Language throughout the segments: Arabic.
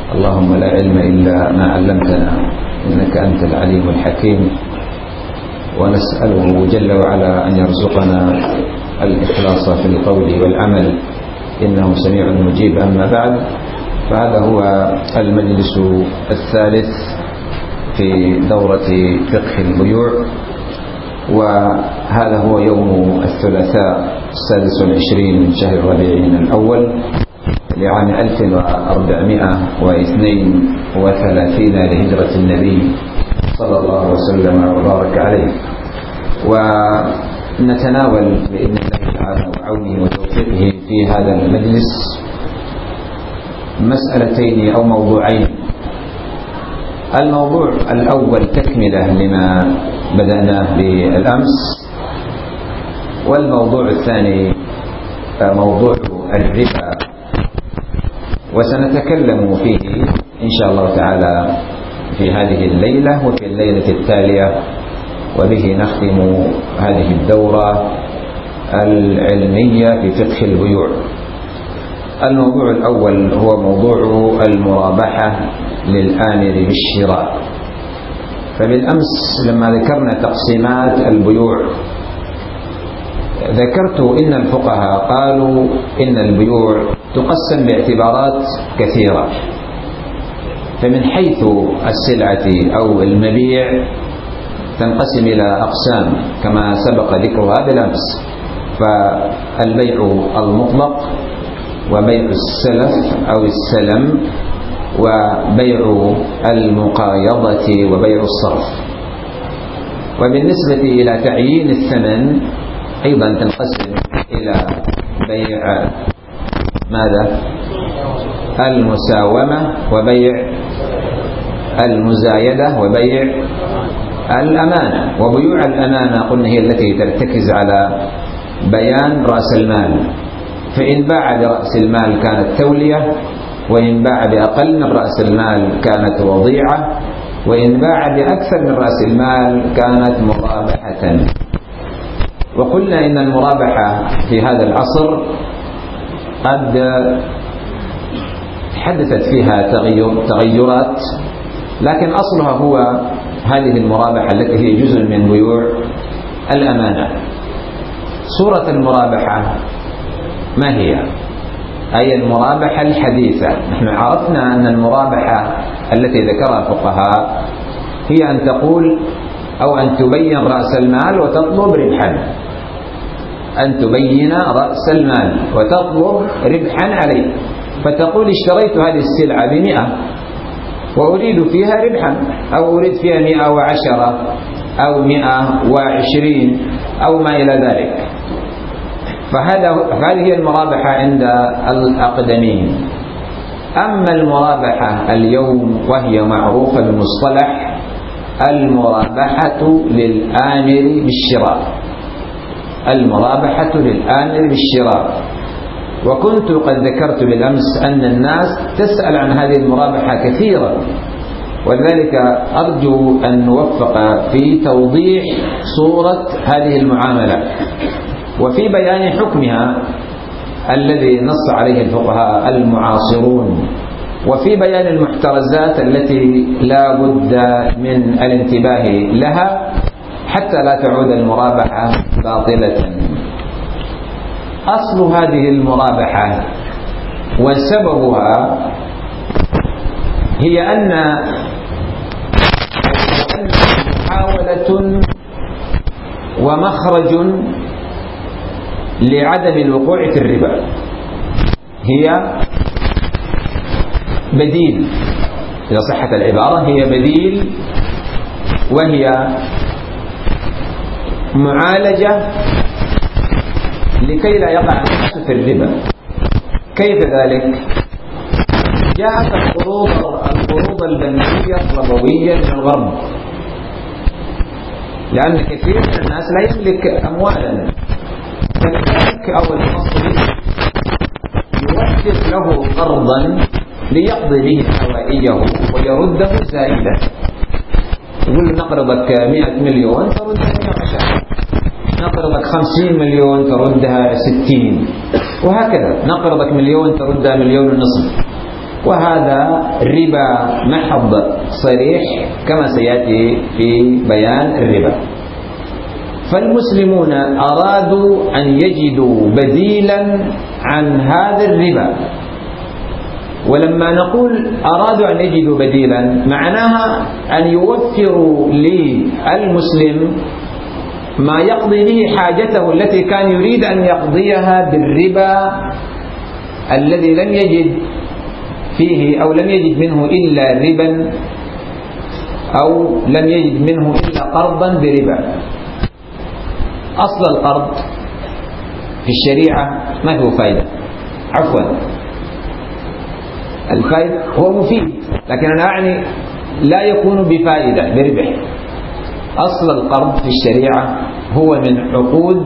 اللهم لا علم إلا ما علمتنا إنك أنت العليم الحكيم. ونسأله جل وعلا أن يرزقنا الإخلاص في القول والعمل إنه سميع مجيب. أما بعد، فهذا هو المجلس الثالث في دورة فقه البيوع، وهذا هو يوم الثلاثاء 26 من شهر ربيع الأول لعام 1432 لهجرة النبي صلى الله وسلم وبارك عليه. ونتناول بإذن الله تعالى وعونه وتوفيقه في هذا المجلس مسألتين أو موضوعين. الموضوع الأول تكملة لما بدأناه بالأمس، والموضوع الثاني موضوع الربا، وسنتكلم فيه إن شاء الله تعالى في هذه الليلة وفي الليلة التالية، وبه نختم هذه الدورة العلمية في فقه البيوع. الموضوع الأول هو موضوع المرابحة للآمر بالشراء. فبالأمس لما ذكرنا تقسيمات البيوع ذكرت إن الفقهاء قالوا إن البيوع تقسم باعتبارات كثيرة. فمن حيث السلعة أو المبيع تنقسم إلى أقسام كما سبق ذكرها بالأمس، فالبيع المطلق، وبيع السلف أو السلم، وبيع المقايضة، وبيع الصرف. وبالنسبة إلى تعيين الثمن أيضا تنقسم إلى بيع ماذا؟ المساومة، وبيع المزايدة، وبيع الأمانة. وبيوع الأمانة قلنا هي التي ترتكز على بيان رأس المال، فإن باع برأس المال كانت تولية، وإن باع بأقل من رأس المال كانت وضيعة، وإن باع بأكثر من رأس المال كانت مرابحة. وقلنا إن المرابحة في هذا العصر قد حدثت فيها تغيرات، لكن أصلها هو هذه المرابحة التي هي جزء من بيوع الأمانة. صورة المرابحة ما هي؟ أي المرابحة الحديثة. نحن عرفنا أن المرابحة التي ذكرها الفقهاء هي أن تقول أو أن تبين رأس المال وتطلب ربحا، أن تبين رأس المال وتطلب ربحا عليه. فتقول اشتريت هذه السلعة ب100 وأريد فيها ربحا، أو أريد فيها 110 أو 120 أو ما إلى ذلك. فهذه هي المرابحة عند الأقدمين. أما المرابحة اليوم وهي معروفة بمصطلح المرابحة للآمر بالشراء. المرابحة للآمر بالشراء. وكنت قد ذكرت بالأمس أن الناس تسأل عن هذه المرابحة كثيرا، ولذلك أرجو أن نوفق في توضيح صورة هذه المعاملة وفي بيان حكمها الذي نص عليه الفقهاء المعاصرون، وفي بيان المحترزات التي لا بد من الانتباه لها حتى لا تعود المرابحة باطلة. أصل هذه المرابحة وسببها هي أن محاولة ومخرج لعدم الوقوع في الربا. هي بديل، إذا صحت العبارة هي بديل، وهي معالجة لكي لا يقع الناس في الربا. كيف ذلك؟ جاءت القروض البنكية الربوية من الغرب، لأن كثير من الناس لا يملك أموالا، فالبنك أو المصرف يوفر له قرضا ليقضي به حوائجه ويرده زائدا. يقول نقرضك 100 مليون تردها 110، نقرضك 50 مليون تردها 60، وهكذا نقرضك 1,000,000 تردها 1,500,000. وهذا ربا محض صريح كما سيأتي في بيان الربا. فالمسلمون أرادوا أن يجدوا بديلا عن هذا الربا. ولما نقول أرادوا أن يجدوا بديلا معناها أن يوفروا للمسلم ما يقضي به حاجته التي كان يريد أن يقضيها بالربا الذي لم يجد فيه أو لم يجد منه إلا ربا أو لم يجد منه إلا قرضا بربا. أصل القرض في الشريعة ما هو فائدة، عفوا الفائدة هو مفيد لكن أنا أعني لا يكون بفائدة بربح. أصل القرض في الشريعة هو من عقود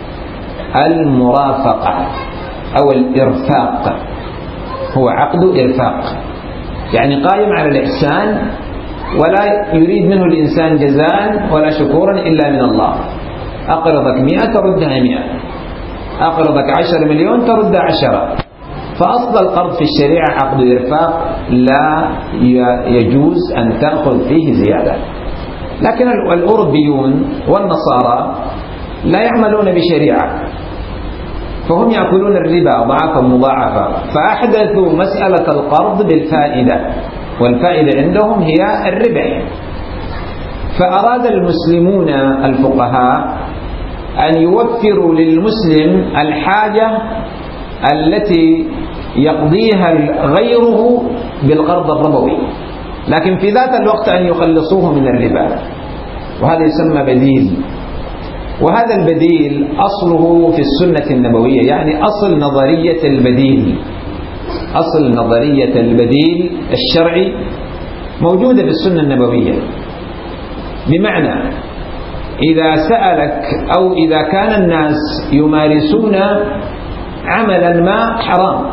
المرافقة أو الإرفاق، هو عقد إرفاق يعني قائم على الإحسان ولا يريد منه الإنسان جزاء ولا شكورا إلا من الله. أقرضك 100 تردها 100، أقرضك 10 مليون ترد 10. فأصل القرض في الشريعة عقد إرفاق لا يجوز أن تأخذ فيه زيادة. لكن الأوروبيون والنصارى لا يعملون بشريعة، فهم يأكلون الربا ضعافا مضاعفا، فأحدثوا مسألة القرض بالفائدة، والفائدة عندهم هي الربح. فأراد المسلمون الفقهاء أن يوفروا للمسلم الحاجة التي يقضيها غيره بالقرض الربوي، لكن في ذات الوقت أن يخلصوه من الربا، وهذا يسمى بديل. وهذا البديل أصله في السنة النبوية، يعني أصل نظرية البديل، أصل نظرية البديل الشرعي موجودة في السنة النبوية. بمعنى إذا سألك أو إذا كان الناس يمارسون عملا ما حرام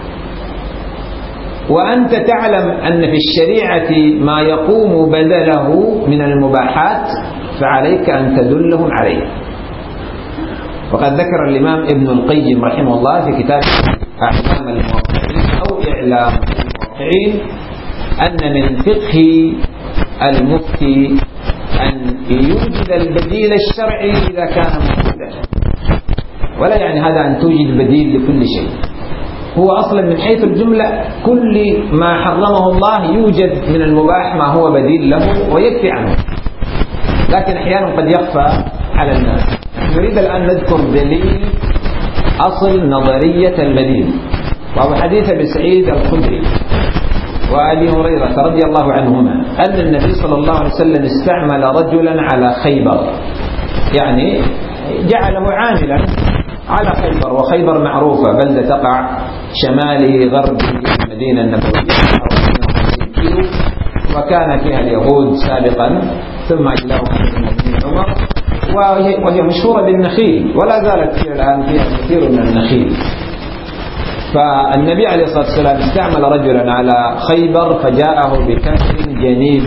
وأنت تعلم أن في الشريعة ما يقوم بدله من المباحات، فعليك أن تدلهم عليه. وقد ذكر الإمام ابن القيم رحمه الله في كتاب أحكام الموقعين أو إعلام الموقعين أن من فقه المفتي أن يوجد البديل الشرعي إذا كان موجودا، ولا يعني هذا أن توجد بديل لكل شيء. هو أصلا من حيث الجملة كل ما حرمه الله يوجد من المباح ما هو بديل له ويكفي عنه، لكن أحيانا قد يخفى على الناس. نريد الآن نذكر دليل أصل نظرية البديل، وهو حديث أبي سعيد الخدري وأبي هريرة رضي الله عنهما أن النبي صلى الله عليه وسلم استعمل رجلا على خيبر، يعني جعله عاملا على خيبر، وخيبر معروفة بلدة تقع شمالي غربي المدينة النبوية 150 كيلو، وكان فيها اليهود سابقا ثم أجلاهم المؤمنين عمر، وهي مشهورة بالنخيل ولا زالت فيها الآن فيها كثير من النخيل. فالنبي عليه الصلاة والسلام استعمل رجلا على خيبر فجاءه بتمر جنيب،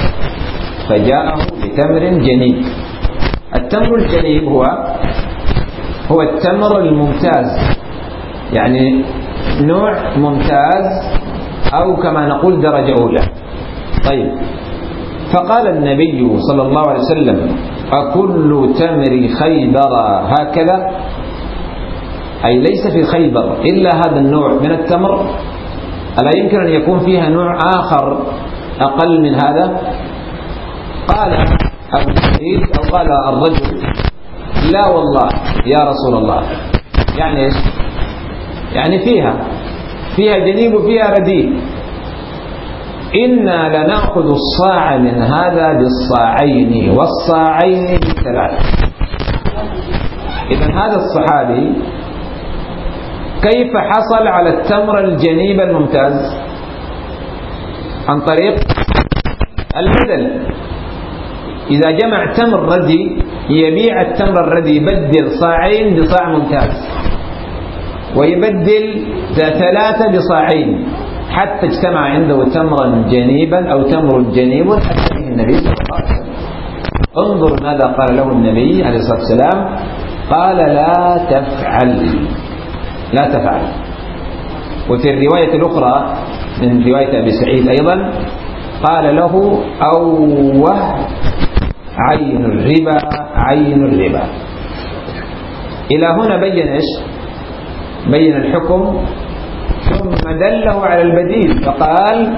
التمر الجنيب هو التمر الممتاز، يعني نوع ممتاز أو كما نقول درجة أولى. طيب، فقال النبي صلى الله عليه وسلم: أكل تمر خيبر هكذا؟ أي ليس في خيبر إلا هذا النوع من التمر؟ ألا يمكن أن يكون فيها نوع آخر أقل من هذا؟ قال أبو سعيد أو قال الرجل: لا والله يا رسول الله. يعني إيش؟ يعني فيها جنيب وفيها رديء. إنا لنأخذ الصاع من هذا بالصاعين والصاعين بالثلاث. إذن هذا الصحابي كيف حصل على التمر الجنيب الممتاز؟ عن طريق البدل. إذا جمع تمر ردي يبيع التمر الردي، يبدل صاعين بصاع ممتاز، ويبدل 3 بصاعين، حتى اجتمع عنده تمرا جنيبا أو تمر جنيب أتى به النبي صلى الله عليه وسلم. انظر ماذا قال له النبي عليه الصلاة والسلام، قال: لا تفعل. وفي الرواية الأخرى من رواية أبي سعيد أيضا قال له أوه عين الربا عين الربا. إلى هنا بين إيش؟ بين الحكم، ثم دله على البديل فقال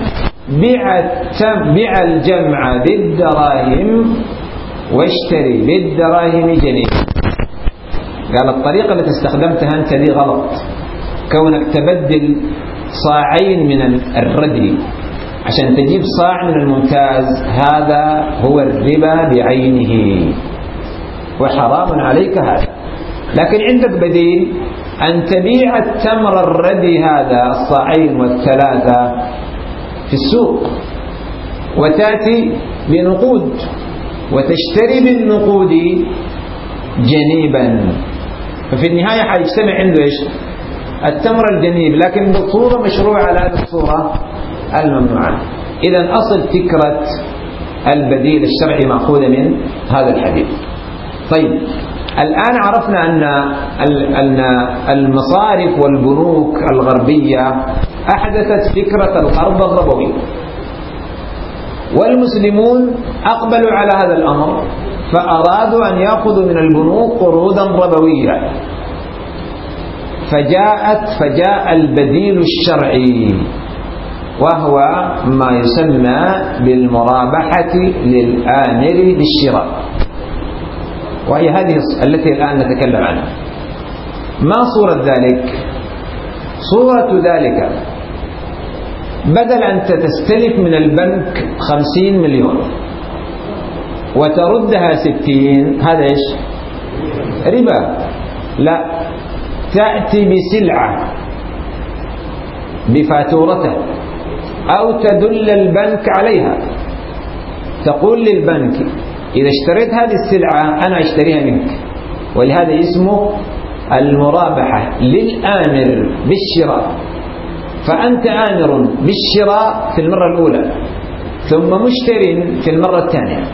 بع الجمع بالدراهم واشتري بالدراهم جنيه. قال الطريقة التي استخدمتها أنت دي غلط، كونك تبدل صاعين من الردي عشان تجيب صاع من الممتاز، هذا هو الربا بعينه وحرام عليك هذا. لكن عندك بديل، أن تبيع التمر الردي هذا الصاعين والثلاثة في السوق وتأتي بنقود وتشتري بالنقود جنيبا، ففي النهاية حيجتمع عنده إيش؟ التمر الجنيب، لكن بصورة مشروعة على هذه الصورة الممنوعة. إذن أصل فكرة البديل الشرعي مأخوذة من هذا الحديث. طيب الآن عرفنا أن المصارف والبنوك الغربية أحدثت فكرة القرض الربوي، والمسلمون أقبلوا على هذا الأمر فأرادوا أن يأخذوا من البنوك قروضا ربوية، فجاء البديل الشرعي وهو ما يسمى بالمرابحة للآمر بالشراء، وهي هذه التي الآن نتكلم عنها. ما صورة ذلك؟ صورة ذلك بدل أن تستلف من البنك 50 مليون وتردها 60، هذا إيش؟ ربا. لا، تأتي بسلعة بفاتورته أو تدل البنك عليها، تقول للبنك إذا اشتريت هذه السلعة أنا أشتريها منك، ولهذا اسمه المرابحة للآمر بالشراء. فأنت آمر بالشراء في المرة الأولى ثم مشتر في المرة الثانية،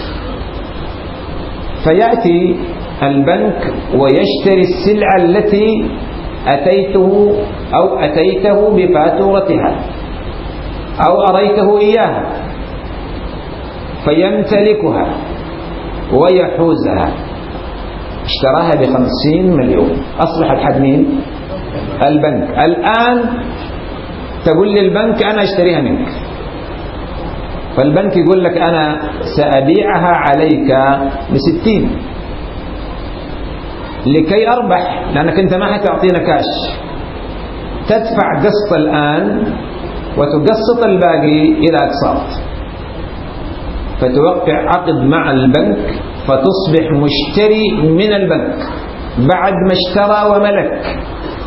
فيأتي البنك ويشتري السلعة التي أتيته بفاتورتها أو أريته إياها، فيمتلكها ويحوزها. اشتراها ب50 مليون، أصبحت حد مين؟ البنك. الآن تقول للبنك أنا أشتريها منك، فالبنك يقول لك أنا سأبيعها عليك ب60 لكي أربح، لأنك أنت ما حتعطينا كاش، تدفع قسط الآن وتقسط الباقي إلى أقساط، فتوقع عقد مع البنك فتصبح مشتري من البنك بعد ما اشترى وملك،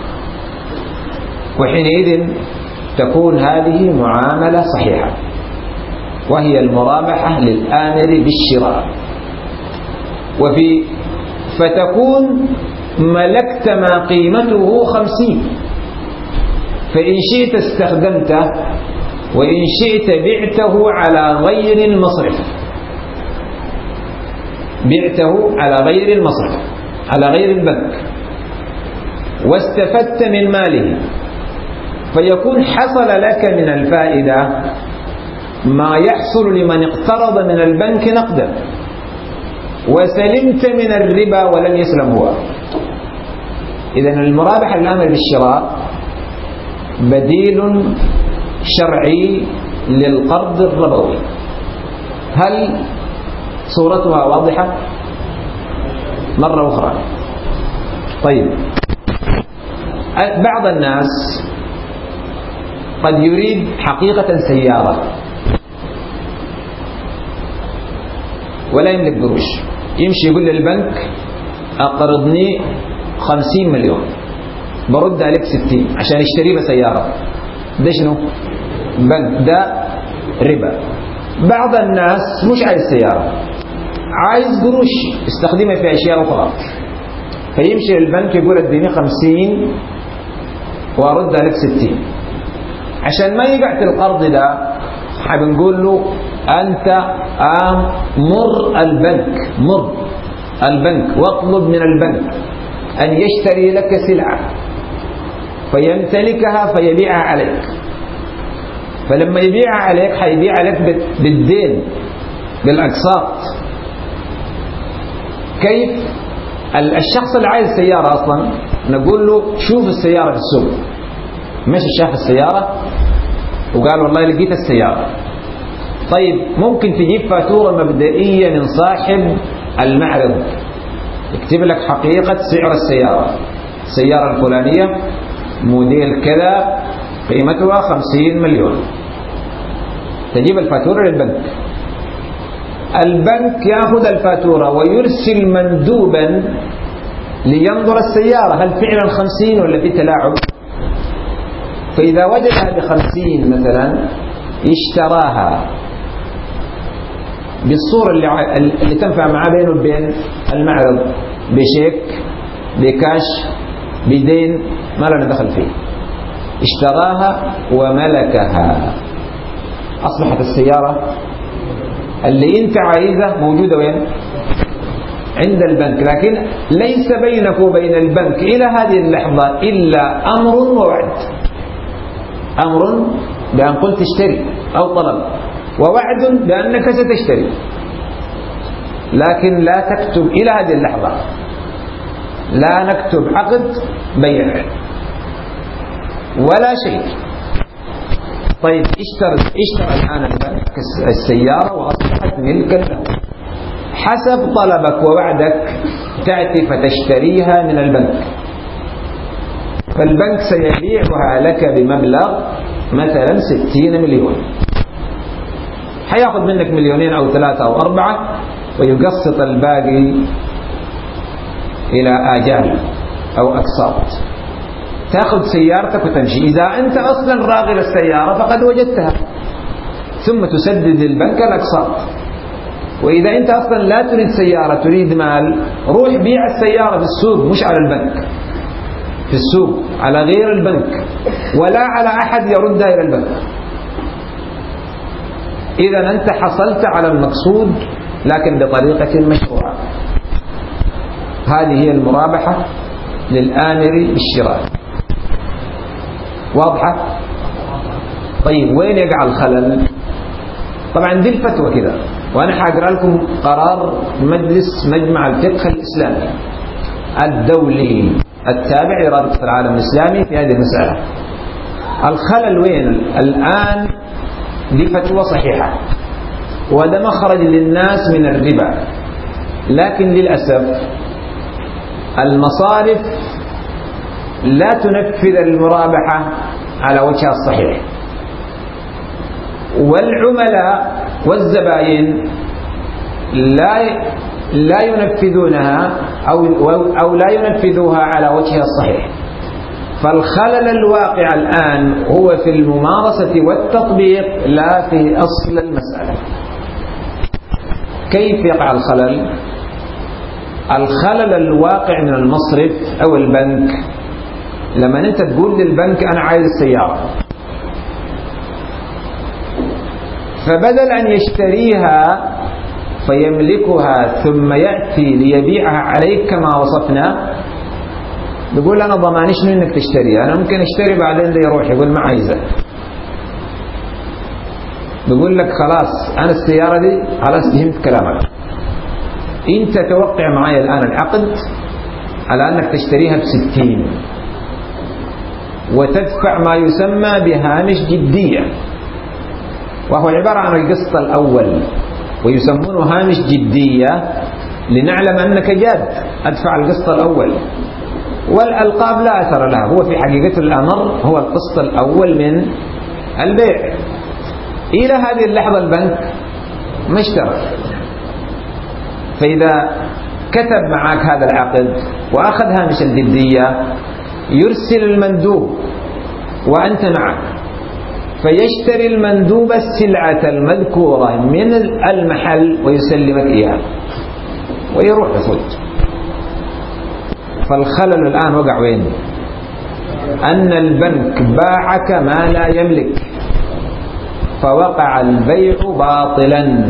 وحينئذ تكون هذه معاملة صحيحة، وهي المرابحة للآمر بالشراء. فتكون ملكت ما قيمته 50، فإن شئت استخدمته وإن شئت بعته على غير المصرف، بعته على غير المصرف على غير البنك واستفدت من ماله، فيكون حصل لك من الفائدة ما يحصل لمن اقترض من البنك نقدا، وسلمت من الربا ولم يسلم هو. إذن المرابحة للآمر بالشراء بديل شرعي للقرض الربوي. هل صورتها واضحة؟ مرة أخرى. طيب، بعض الناس قد يريد حقيقة سيارة ولا يملك قروش، يمشي يقول للبنك أقرضني 50 مليون برد عليك 60 عشان اشتري بسيارة. ده شنو؟ بنك، ده ربا. بعض الناس مش عايز سيارة، عايز قروش يستخدمها في أشياء أخرى، فيمشي للبنك يقول اديني 50 وأرد عليك 60. عشان ما يقع في القرض ده حبنقول له أنت مر البنك واطلب من البنك أن يشتري لك سلعة فيمتلكها فيبيعها عليك، فلما يبيع عليك حيبيع عليك بالدين بالأقساط. كيف الشخص اللي عايز سيارة أصلا نقول له شوف السيارة في السوق، مش شاف السيارة وقال والله لقيت السيارة. طيب ممكن تجيب فاتورة مبدئية من صاحب المعرض يكتب لك حقيقة سعر السيارة الفلانية موديل كذا قيمتها 50 مليون. تجيب الفاتورة للبنك، البنك يأخذ الفاتورة ويرسل مندوبا لينظر السيارة هل فعلا 50 ولا في تلاعب. فإذا وجدها ب50 مثلا اشتراها بالصورة اللي تنفع معاه بينه وبين المعرض، بشيك بكاش بدين ما لنا دخل فيه، اشتراها وملكها، أصبحت السيارة اللي انت عايزة موجودة وين؟ عند البنك. لكن ليس بينك وبين البنك إلى هذه اللحظة إلا أمر ووعد. أمر بأن قلت اشتري أو طلب، ووعد بأنك ستشتري، لكن لا تكتب إلى هذه اللحظة، لا نكتب عقد بيع ولا شيء. طيب اشترى الآن البنك السيارة وأصبحت ملكا له، حسب طلبك ووعدك تأتي فتشتريها من البنك، فالبنك سيبيعها لك بمبلغ مثلا 60 مليون، حياخذ منك 2 أو 3 أو 4 ويقسط الباقي إلى آجال أو أقساط. تأخذ سيارتك وتمشي. إذا أنت أصلا راغب السيارة فقد وجدتها، ثم تسدد البنك الأقساط. وإذا أنت أصلا لا تريد سيارة تريد مال، روح بيع السيارة في السوق، مش على البنك، في السوق على غير البنك، ولا على أحد يردها إلى البنك. إذا أنت حصلت على المقصود لكن بطريقة مشروعة. هذه هي المرابحة للآمر بالشراء. واضحة؟ طيب وين يقع الخلل؟ طبعا دي الفتوى كده، وأنا حأقرأ لكم قرار مجلس مجمع الفقه الإسلامي الدولي التابع لرابطة العالم الإسلامي في هذه المسألة. الخلل وين الآن؟ دي فتوى صحيحة وهذا مخرج للناس من الربا، لكن للأسف المصارف لا تنفذ المرابحة على وجهها الصحيح، والعملاء والزبائن لا ينفذونها أو لا ينفذوها على وجهها الصحيح. فالخلل الواقع الآن هو في الممارسة والتطبيق لا في أصل المسألة. كيف يقع الخلل؟ الخلل الواقع من المصرف أو البنك، لما أنت تقول للبنك أنا عايز السيارة، فبدل أن يشتريها فيملكها ثم يأتي ليبيعها عليك كما وصفنا، بيقول أنا ضمانيش منك تشتريها، أنا ممكن أشتري بعدين ده يروح يقول ما عايزة. بيقول لك خلاص أنا السيارة دي خلاص فهمت كلامك، أنت توقع معي الآن العقد على أنك تشتريها ب60 وتدفع ما يسمى بهامش جدية، وهو عبارة عن القسط الأول، ويسمونه هامش جدية لنعلم أنك جاد، أدفع القسط الأول. والألقاب لا أثر لها، هو في حقيقة الأمر هو القسط الأول من البيع. إلى هذه اللحظة البنك ما اشترى، فإذا كتب معك هذا العقد وأخذ هامش الجدية يرسل المندوب وأنت معه، فيشتري المندوب السلعة المذكورة من المحل ويسلمك إياها ويروح يفوت. فالخلل الآن وقع وين؟ أن البنك باعك ما لا يملك، فوقع البيع باطلا،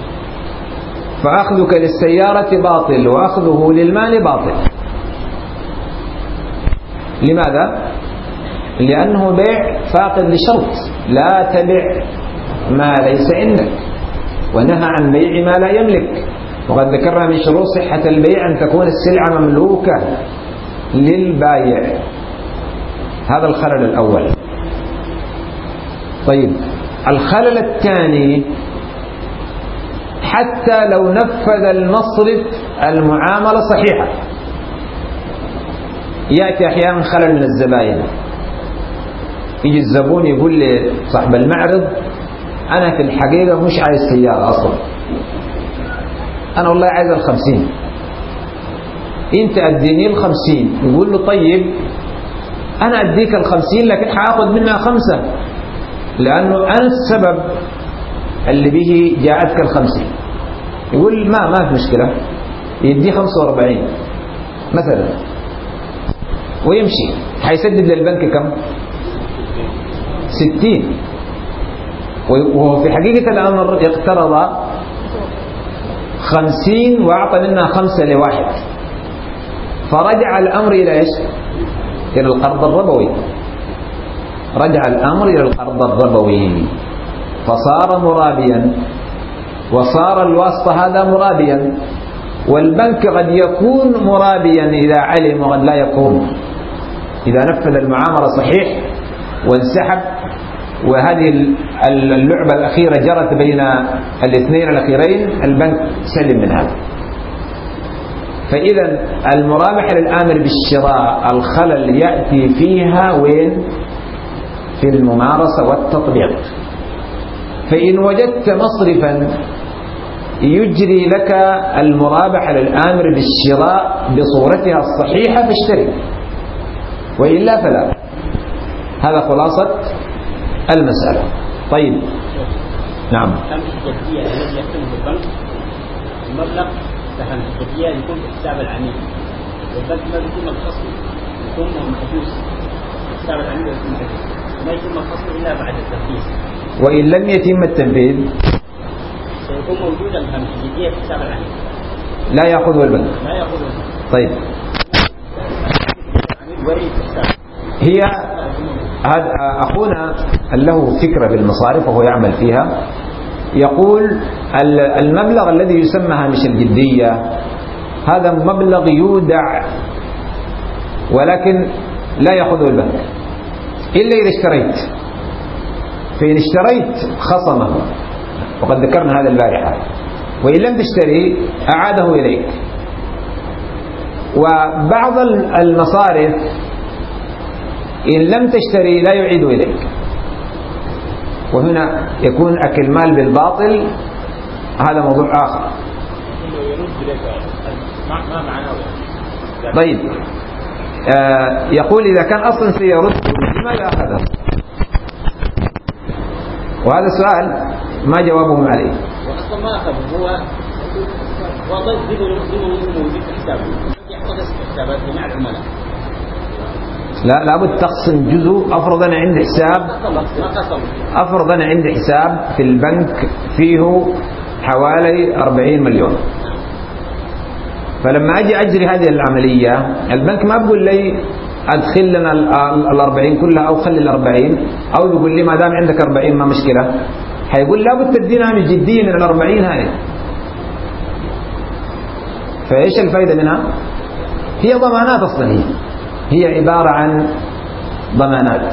فأخذك للسيارة باطل وأخذه للمال باطل. لماذا؟ لأنه بيع فاقد لشرط: لا تبع ما ليس عندك، ونهى عن بيع ما لا يملك. وقد ذكرنا من شروط صحة البيع أن تكون السلعة مملوكة للبائع. هذا الخلل الأول. طيب، الخلل الثاني: حتى لو نفذ المصرف المعاملة صحيحة، يأتي أحيانا خلل من الزبائن. يجي الزبون يقول لصاحب المعرض: أنا في الحقيقة مش عايز سيارة أصلا، أنا والله عايز 50، أنت أديني 50. يقول له: طيب أنا أديك 50 لكن حأخذ منها 5، لأنه أنا السبب اللي به جاءتك 50. يقول: ما في مشكلة، يدي 45 مثلا ويمشي. حيسدد للبنك كم؟ 60. وهو في حقيقة الأمر اقترض 50 وأعطى منها 5 لواحد، فرجع الأمر إلى إيش؟ إلى القرض الربوي. رجع الأمر إلى القرض الربوي، فصار مرابيا، وصار الواسطة هذا مرابيا. والبنك قد يكون مرابيا إذا علم، وقد لا يكون إذا نفذ المعاملة صحيح وانسحب. وهذه اللعبة الأخيرة جرت بين الاثنين الأخيرين، البنك سلم من هذا. فإذا المرابحة للآمر بالشراء الخلل يأتي فيها وين؟ في الممارسة والتطبيق. فإن وجدت مصرفا يجري لك المرابحة للآمر بالشراء بصورتها الصحيحة فاشتري، وإلا فلا. هذا خلاصة المسألة. طيب، نعم. الجدية الذي يحسنه البنك المبلغ سهم الجدية يكون في حساب العميل، والبنك ما بيتم الخصم، يكون محجوز حساب العميل، ويكون محجوز، وما يتم الخصم إلا بعد التنفيذ. وإن لم يتم التنفيذ سيكون موجودا الجدية في حساب العميل، لا يأخذه البنك. لا يأخذه البنك. طيب، هي هذا أخونا له فكرة بالمصارف وهو يعمل فيها، يقول المبلغ الذي يسمى هامش الجدية هذا مبلغ يودع، ولكن لا يأخذه البنك إلا إذا اشتريت. فإن اشتريت خصمه، وقد ذكرنا هذا البارحة. وإن لم تشتري أعاده إليك. وبعض المصارف إن لم تشتري لا يعيد إليك، وهنا يكون أكل مال بالباطل، هذا موضوع آخر. طيب، يقول إذا كان أصلا سيرد لماذا أخذه؟ وهذا سؤال ما جوابهم عليه. وأصلا ما أخذه، هو ضد موجود في حسابه، يحفظ حسابات مع العملاء. لا، لابد تقسم جزء. أفرض أنا عندي حساب، أفرض أنا عندي حساب في البنك فيه حوالي 40 مليون، فلما أجي أجري هذه العملية البنك ما بقول لي أدخل لنا 40 كلها أو خلي 40، أو يقول لي ما دام عندك 40 ما مشكلة. هيقول لابد تدينا من جدية من 40 هذه. فإيش الفائدة منها؟ هي ضمانات أصلا، هي عبارة عن ضمانات.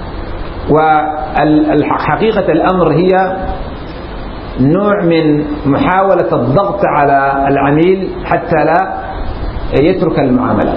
وحقيقة الأمر هي نوع من محاولة الضغط على العميل حتى لا يترك المعاملة.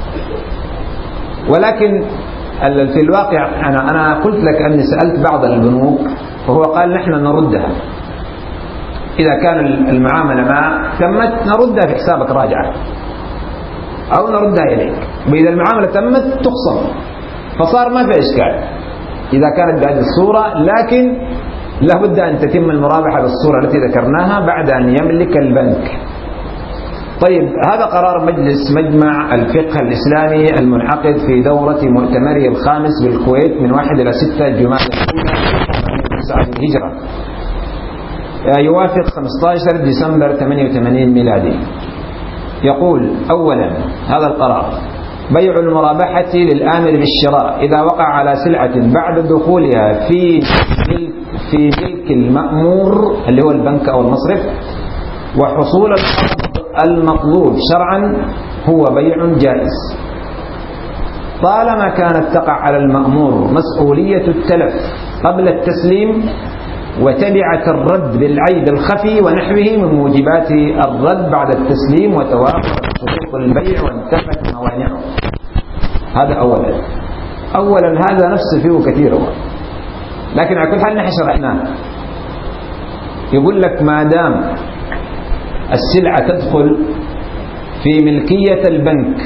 ولكن في الواقع أنا قلت لك أني سألت بعض البنوك وهو قال نحن نردها إذا كان المعاملة ما تمت، نردها في حسابك راجعة أو نردها إليك، وإذا المعاملة تمت تخصم. فصار ما في إشكال إذا كانت بهذه الصورة، لكن لابد أن تتم المرابحة بالصورة التي ذكرناها بعد أن يملك البنك. طيب، هذا قرار مجلس مجمع الفقه الإسلامي المنعقد في دورة مؤتمره الخامس بالكويت من 1 إلى 6 جمادى الهجرة، يوافق 15 ديسمبر 88 ميلادي. يقول: أولا، هذا القرار بيع المرابحة للآمر بالشراء إذا وقع على سلعة بعد دخولها في ملك المأمور اللي هو البنك أو المصرف، وحصول القبض المطلوب شرعا، هو بيع جائز طالما كانت تقع على المأمور مسؤولية التلف قبل التسليم وتبعة الرد بالعيب الخفي ونحوه من موجبات الرد بعد التسليم وتوافر شروط البيع وانتفت موانعه. هذا أولا هذا نفس فيه كثير لكن على كل حال نحن شرحناه. يقول لك ما دام السلعة تدخل في ملكية البنك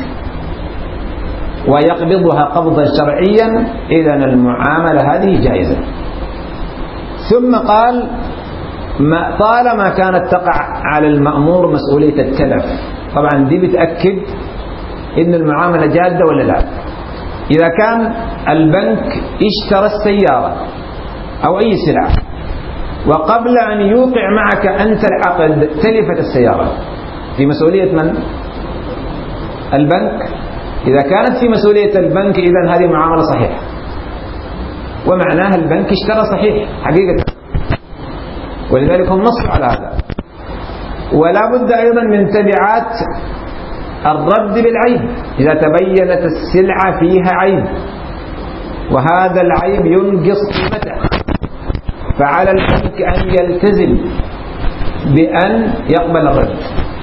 ويقبضها قبضا شرعيا إذن المعاملة هذه جائزة. ثم قال طالما كانت تقع على المأمور مسؤولية التلف. طبعا دي بتأكد إن المعاملة جادة ولا لا. إذا كان البنك اشترى السيارة أو أي سلعة وقبل أن يوقع معك أنت العقد تلفت السيارة، في مسؤولية من؟ البنك. إذا كانت في مسؤولية البنك إذن هذه معاملة صحيحة، ومعناها البنك اشترى صحيح حقيقة، ولذلك هم نصوا على هذا. ولا بد أيضا من تبعات الرد بالعيب إذا تبينت السلعة فيها عيب وهذا العيب ينقص قيمته، فعلى البنك أن يلتزم بأن يقبل الرد.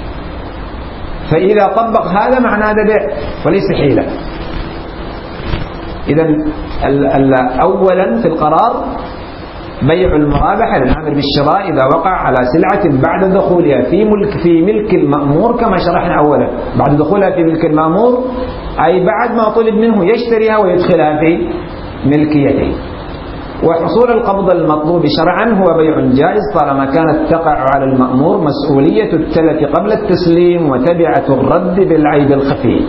فإذا طبق هذا معناه هذا بيع وليس حيلة. إذن أولا في القرار بيع المرابحة للآمر بالشراء إذا وقع على سلعة بعد دخولها في ملك المأمور، كما شرحنا أولا بعد دخولها في ملك المأمور أي بعد ما طلب منه يشتريها ويدخلها في ملكيته. وحصول القبض المطلوب شرعا هو بيع جائز طالما كانت تقع على المأمور مسؤولية التلف قبل التسليم وتبعة الرد بالعيب الخفي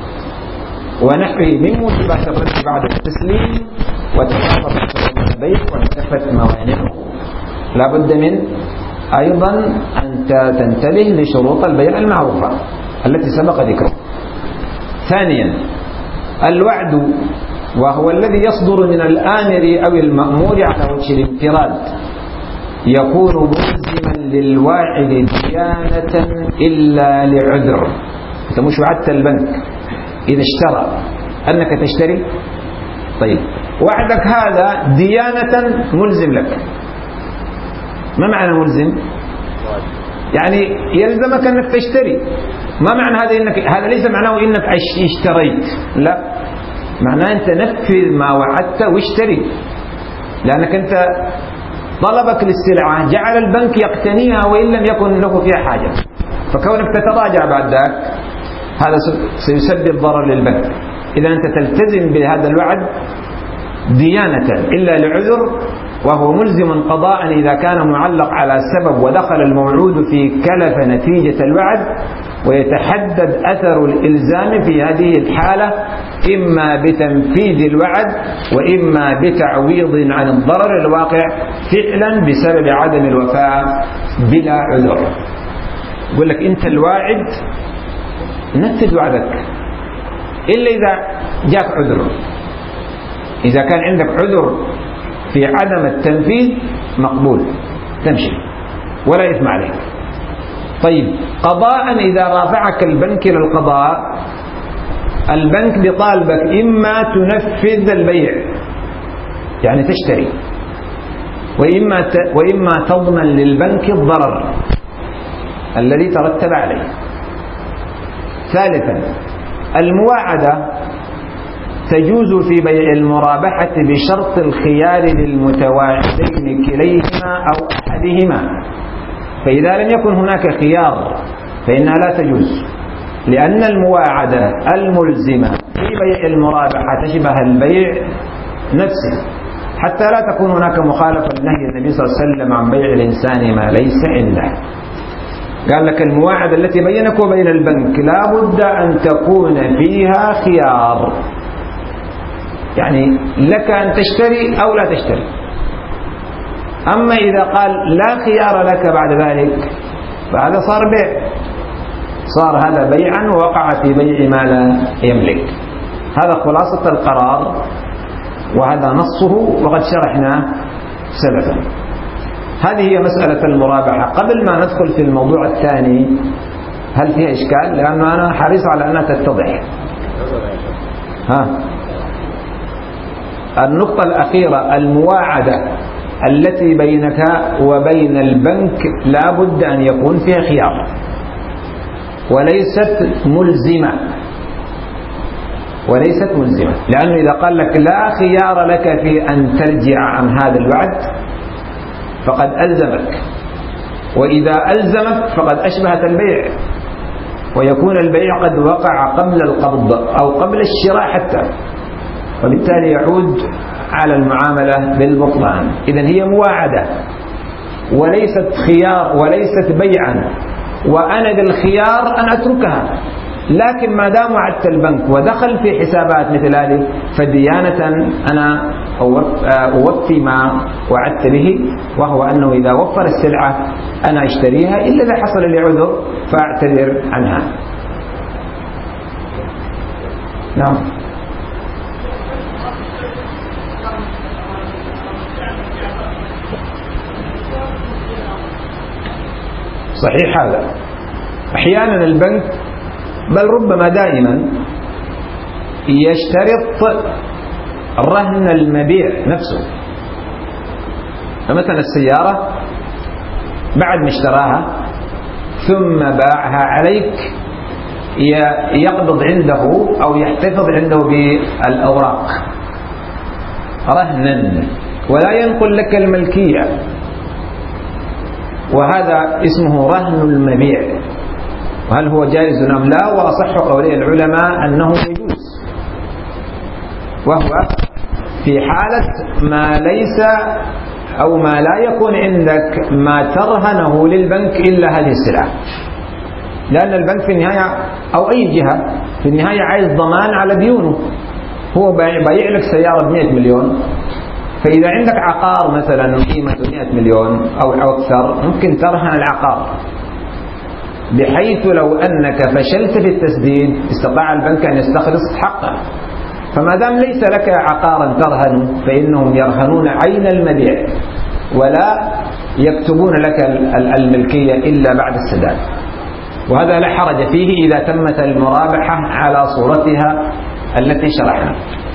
ونحوه من موجبات الرد بعد التسليم وتوافر شروط البيع وانتفت موانعه. لا بد من أيضا أن تنتبه لشروط البيع المعروفة التي سبق ذكرها. ثانيا الوعد، وهو الذي يصدر من الآمر أو المأمور على وجه الانفراد، يكون ملزما للواعد ديانة إلا لعذر. أنت مش وعدت البنك إذا اشترى أنك تشتري، طيب وعدك هذا ديانة ملزم لك. ما معنى ملزم؟ يعني يلزمك أنك تشتري. ما معنى هذا ليس معناه إنك اشتريت، لا، معناه أنت نفذ ما وعدت واشتري، لأنك أنت طلبك للسلعة جعل البنك يقتنيها وإن لم يكن له فيها حاجة، فكونك تتراجع بعد ذلك هذا سيسبب ضرر للبنك. إذا أنت تلتزم بهذا الوعد ديانة إلا لعذر، وهو ملزم قضاء إذا كان معلق على سبب ودخل الموعود في كلف نتيجة الوعد، ويتحدد أثر الإلزام في هذه الحالة إما بتنفيذ الوعد وإما بتعويض عن الضرر الواقع فعلا بسبب عدم الوفاء بلا عذر. يقول لك أنت الواعد نفذ وعدك إلا إذا جاك عذر. إذا كان عندك عذر في عدم التنفيذ مقبول تمشي ولا إثم عليك. طيب قضاء إذا رافعك البنك إلى القضاء، البنك بطالبك إما تنفذ البيع يعني تشتري، وإما تضمن للبنك الضرر الذي ترتب عليه. ثالثا المواعدة تجوز في بيع المرابحة بشرط الخيار للمتواعدين كليهما أو أحدهما، فإذا لم يكن هناك خيار فإنها لا تجوز، لأن المواعدة الملزمة في بيع المرابحة تشبه البيع نفسه، حتى لا تكون هناك مخالفة لنهي النبي صلى الله عليه وسلم عن بيع الإنسان ما ليس عنده. قال لك المواعدة التي بينك وبين البنك لا بد أن تكون فيها خيار، يعني لك أن تشتري أو لا تشتري. أما إذا قال لا خيار لك بعد ذلك فهذا صار بيع، صار هذا بيعا ووقع في بيع ما لا يملك. هذا خلاصة القرار، وهذا نصه وقد شرحناه سلفا. هذه هي مسألة المرابحة. قبل ما ندخل في الموضوع الثاني، هل فيها إشكال؟ لأنه أنا حريص على أنها تتضح. النقطة الأخيرة، المواعدة التي بينك وبين البنك لا بد أن يكون فيها خيار، وليست ملزمة. لأنه إذا قال لك لا خيار لك في أن ترجع عن هذا الوعد فقد ألزمك، وإذا ألزمك فقد أشبهت البيع، ويكون البيع قد وقع قبل القبض أو قبل الشراء حتى، وبالتالي يعود على المعاملة بالبطلان. إذن هي مواعدة وليست خيار وليست بيعا، وأنا بالخيار أن أتركها، لكن ما دام وعدت البنك ودخل في حسابات مثل هذه فديانة أنا أوفي ما وعدت به، وهو أنه إذا وفر السلعة أنا أشتريها، إلا إذا حصل لي عذر فأعتذر عنها. نعم. صحيح هذا. أحيانا البنك بل ربما دائما يشترط رهن المبيع نفسه. فمثلا السيارة بعد ما اشتراها ثم باعها عليك يقبض عنده أو يحتفظ عنده بالأوراق رهنا ولا ينقل لك الملكية، وهذا اسمه رهن المبيع. وهل هو جائز أم لا؟ وأصح قولي العلماء أنه يجوز، وهو في حالة ما ليس أو ما لا يكون عندك ما ترهنه للبنك إلا هذه السلعة، لأن البنك في النهاية أو أي جهة في النهاية عايز ضمان على ديونه. هو بايع لك سيارة ب100 مليون، فإذا عندك عقار مثلا قيمته 100 مليون أو أكثر ممكن ترهن العقار، بحيث لو أنك فشلت في التسديد استطاع البنك أن يستخلص حقه. فما دام ليس لك عقارا ترهن فإنهم يرهنون عين المبيع ولا يكتبون لك الملكية إلا بعد السداد، وهذا لا حرج فيه إذا تمت المرابحة على صورتها التي شرحنا.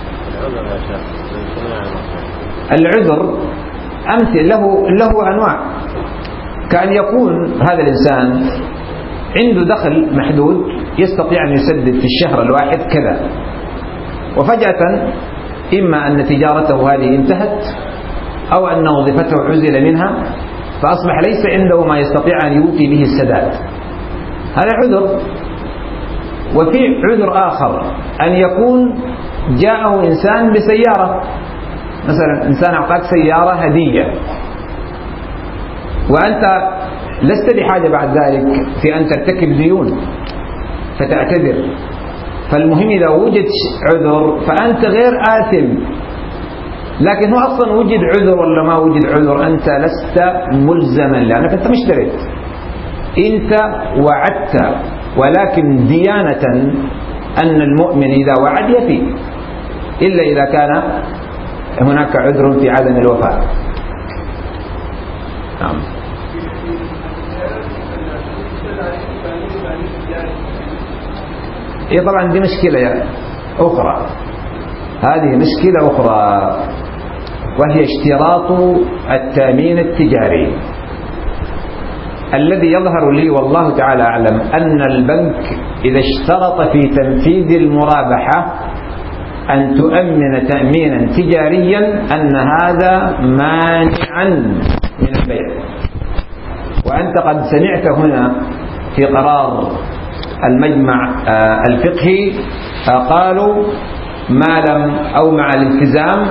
العذر أمثل له أنواع. كأن يكون هذا الإنسان عنده دخل محدود يستطيع أن يسدد في الشهر الواحد كذا، وفجأة إما أن تجارته هذه انتهت أو أن وظيفته عزل منها فأصبح ليس عنده ما يستطيع أن يوفي به السداد. هذا عذر. وفي عذر آخر، أن يكون جاءه إنسان بسيارة، مثلا إنسان أعطاك سيارة هدية وأنت لست بحاجة بعد ذلك في أن ترتكب ديون فتعتذر. فالمهم إذا وجد عذر فأنت غير آثم، لكن هو أصلا وجد عذر ولا ما وجد عذر أنت لست ملزما، لأنك أنت مش اشتريت، أنت وعدت، ولكن ديانة أن المؤمن إذا وعد يفي إلا إذا كان هناك عذر في عدم الوفاء. نعم. إيه طبعا دي مشكلة أخرى، هذه مشكلة أخرى، وهي اشتراط التأمين التجاري الذي يظهر لي والله تعالى أعلم أن البنك إذا اشترط في تنفيذ المرابحة أن تؤمن تأمينا تجاريا أن هذا مانعا من البيع. وأنت قد سمعت هنا في قرار المجمع الفقهي قالوا ما لم أو مع الالتزام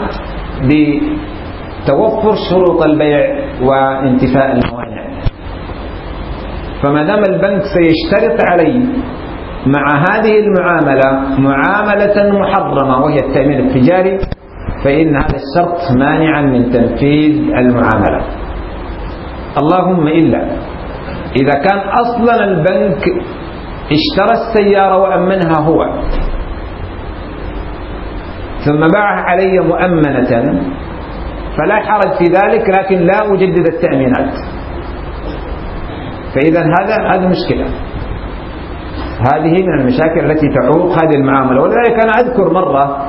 بتوفر شروط البيع وانتفاء الموانع. فما دام البنك سيشترط علي مع هذه المعاملة معاملة محرمة وهي التأمين التجاري فإن هذا الشرط مانعا من تنفيذ المعاملة. اللهم إلا إذا كان أصلا البنك اشترى السيارة وأمنها هو ثم باعها علي مؤمنة فلا حرج في ذلك، لكن لا أجدد التأمينات. فإذا هذا مشكلة، هذه من المشاكل التي تعوق هذه المعاملة. ولذلك أنا أذكر مرة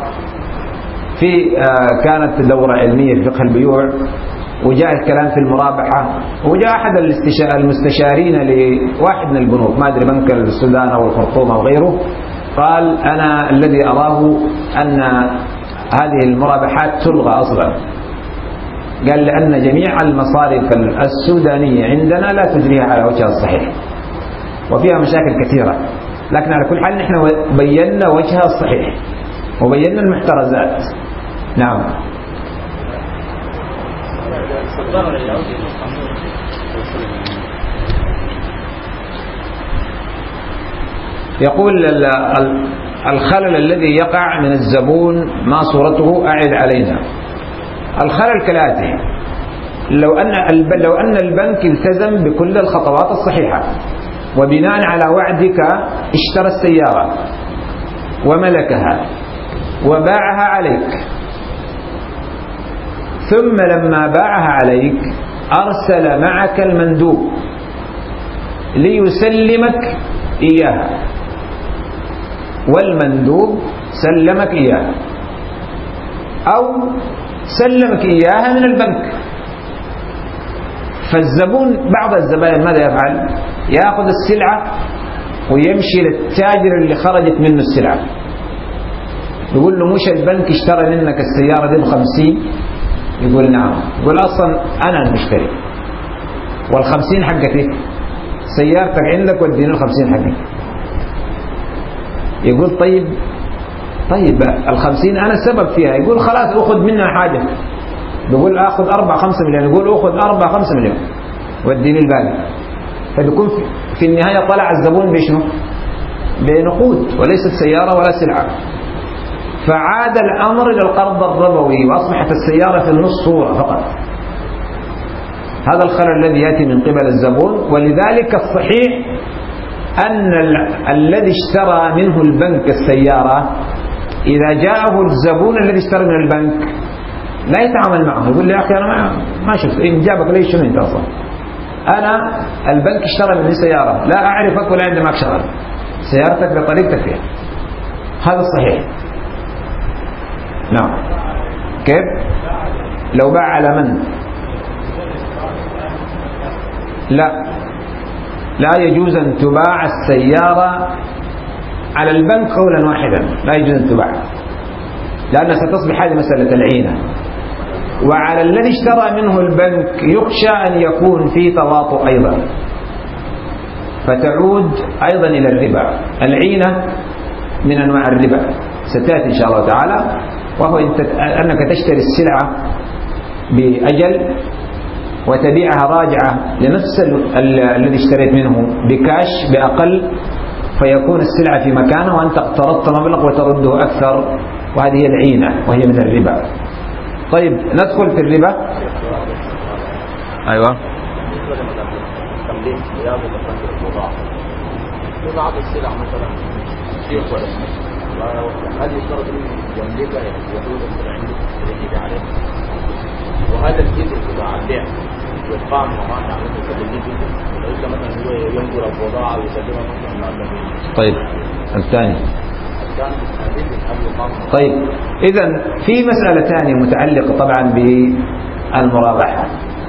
كانت دورة علمية في فقه البيوع، وجاء الكلام في المرابحة، وجاء أحد المستشارين لواحد من البنوك، ما أدري بنك السودان أو الخرطوم أو غيره، قال أنا الذي أراه أن هذه المرابحات تلغى أصلا. قال لأن جميع المصارف السودانية عندنا لا تجريها على وجهها الصحيح وفيها مشاكل كثيرة، لكن على كل حال نحن بينا وجهها الصحيح وبينا المحترزات. نعم. يقول الخلل الذي يقع من الزبون ما صورته؟ أعد علينا. الخلل كالآتي: لو أن البنك التزم بكل الخطوات الصحيحة، وبناء على وعدك اشترى السيارة وملكها وباعها عليك، ثم لما باعها عليك أرسل معك المندوب ليسلمك إياها، والمندوب سلمك إياها أو سلمك إياها من البنك، فالزبون بعض الزبائن ماذا يفعل؟ يأخذ السلعة ويمشي للتاجر اللي خرجت منه السلعة، يقول له مش البنك اشترى منك السيارة دي ب50؟ يقول نعم. يقول أصلا أنا المشتري وال50 حقتي، سيارتك عندك واديني ال50 حقتي. يقول طيب ال50 أنا السبب فيها. يقول خلاص أخذ منها حاجة. يقول أخذ 4-5 مليون. يقول أخذ 4-5 مليون واديني الباقي. فبيكون في النهاية طلع الزبون بشنو؟ بنقود وليست سيارة ولا سلعة. فعاد الأمر إلى القرض الربوي وأصبحت السيارة في النص صورة فقط. هذا الخلل الذي يأتي من قبل الزبون. ولذلك الصحيح أن الذي اشترى منه البنك السيارة إذا جاءه الزبون الذي اشترى من البنك لا يتعامل معه، يقول لي يا أخي أنا ما شفت إن جابك ليش، شنو أنت أصلا؟ أنا البنك اشترى مني سيارة، لا أعرفك ولا عندي معك شغل، سيارتك بطريقتك فيها. هذا الصحيح. نعم. كيف؟ لو باع على من؟ لا يجوز أن تباع السيارة على البنك قولا واحدا، لا يجوز أن تباع، لأن ستصبح هذه مسألة العينة. وعلى الذي اشترى منه البنك يخشى أن يكون في تواطؤ أيضا، فتعود أيضا إلى الربا. العينة من أنواع الربا ستأتي إن شاء الله تعالى، وهو أنك تشتري السلعة بأجل وتبيعها راجعة لنفس الذي اشتريت منه بكاش بأقل، فيكون السلعة في مكانه وأنت اقترضت مبلغ وترده أكثر، وهذه هي العينة وهي من الربا. طيب ندخل في الربا. أيوة. في بعض السلع مثلا هل يشترط يملكها يحدود السلعين التي عليه؟ وهذا الجزء بتاع البيع يقام وما نعمل تسليم جزء، وليس مثلا هو ينقل البضاعة ويسلمها مثلا. طيب الثاني. طيب إذن في مسألة ثانية متعلقة طبعا بالمرابحة،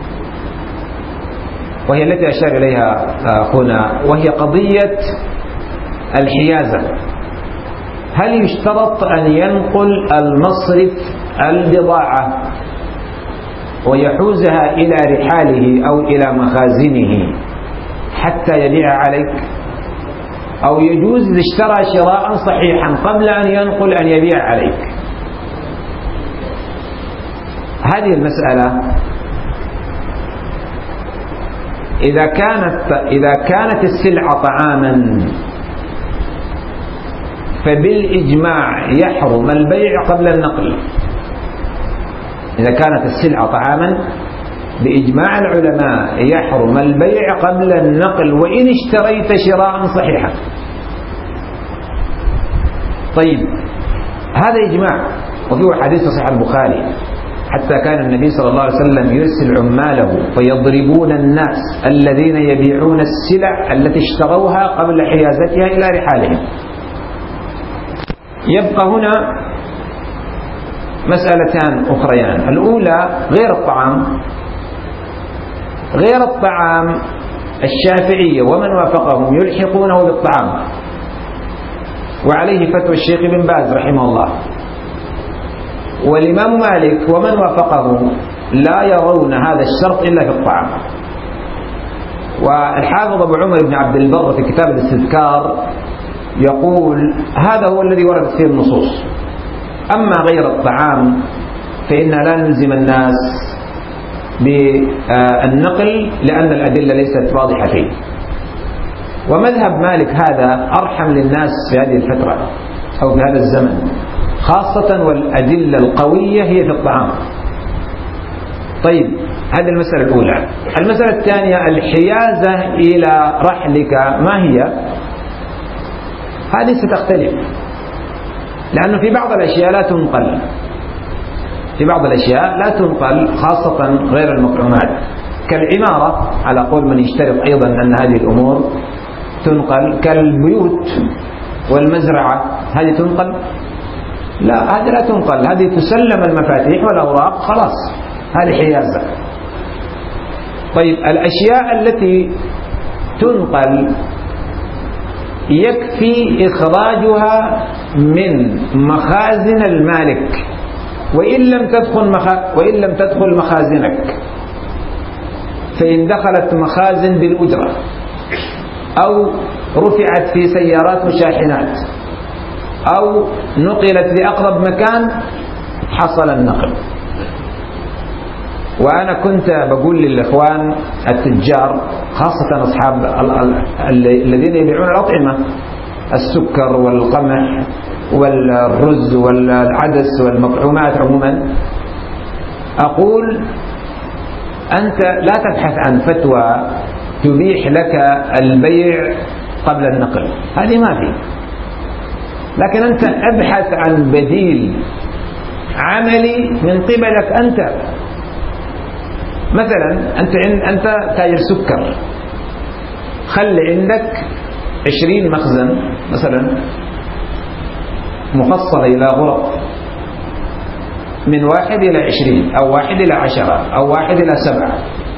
وهي التي أشار إليها أخونا، وهي قضية الحيازة. هل يشترط أن ينقل المصرف البضاعة ويحوزها إلى رحاله أو إلى مخازنه حتى يبيع عليك، أو يجوز إذا اشترى شراء صحيحا قبل أن ينقل أن يبيع عليك؟ هذه المسألة إذا كانت السلعة طعاما فبالإجماع يحرم البيع قبل النقل. إذا كانت السلعة طعاما بإجماع العلماء يحرم البيع قبل النقل وإن اشتريت شراء صحيحا. طيب هذا إجماع، وفيه حديث صحيح البخاري حتى كان النبي صلى الله عليه وسلم يرسل عماله فيضربون الناس الذين يبيعون السلع التي اشتروها قبل حيازتها إلى رحالهم. يبقى هنا مسألتان أخريان. الأولى غير الطعام الشافعية ومن وافقهم يلحقونه بالطعام، وعليه فتوى الشيخ بن باز رحمه الله، والإمام مالك ومن وافقه لا يرون هذا الشرط إلا في الطعام. والحافظ أبو عمر بن عبد البر في كتاب الاستذكار يقول هذا هو الذي وردت فيه النصوص. أما غير الطعام فإننا لا نلزم الناس بالنقل لأن الأدلة ليست واضحة فيه. ومذهب مالك هذا أرحم للناس في هذه الفترة أو في هذا الزمن خاصة، والأدلة القوية هي في الطعام. طيب هذه المسألة الأولى. المسألة الثانية الحيازة إلى رحلك ما هي؟ هذه ستختلف، لأنه في بعض الأشياء لا تنقل، خاصة غير المطعومات كالعمارة على قول من يشترط أيضا أن هذه الأمور تنقل، كالبيوت والمزرعة هذه تنقل؟ لا، هذه لا تنقل، هذه تسلم المفاتيح والأوراق خلاص، هذه حيازة. طيب الأشياء التي تنقل يكفي إخراجها من مخازن المالك وإن لم تدخل مخازنك، فإن دخلت مخازن بالأجرة أو رفعت في سيارات وشاحنات أو نقلت لأقرب مكان حصل النقل. وأنا كنت بقول للإخوان التجار خاصة أصحاب الذين يبيعون الأطعمة، السكر والقمح والرز والعدس والمطعومات عموما، أقول أنت لا تبحث عن فتوى تبيح لك البيع قبل النقل، هذه ما في، لكن أنت أبحث عن بديل عملي من قبلك أنت. مثلا أنت تاجر سكر، خلي عندك 20 مخزن مثلا مفصلة إلى غرف من 1 إلى 20 أو 1 إلى 10 أو 1 إلى 7،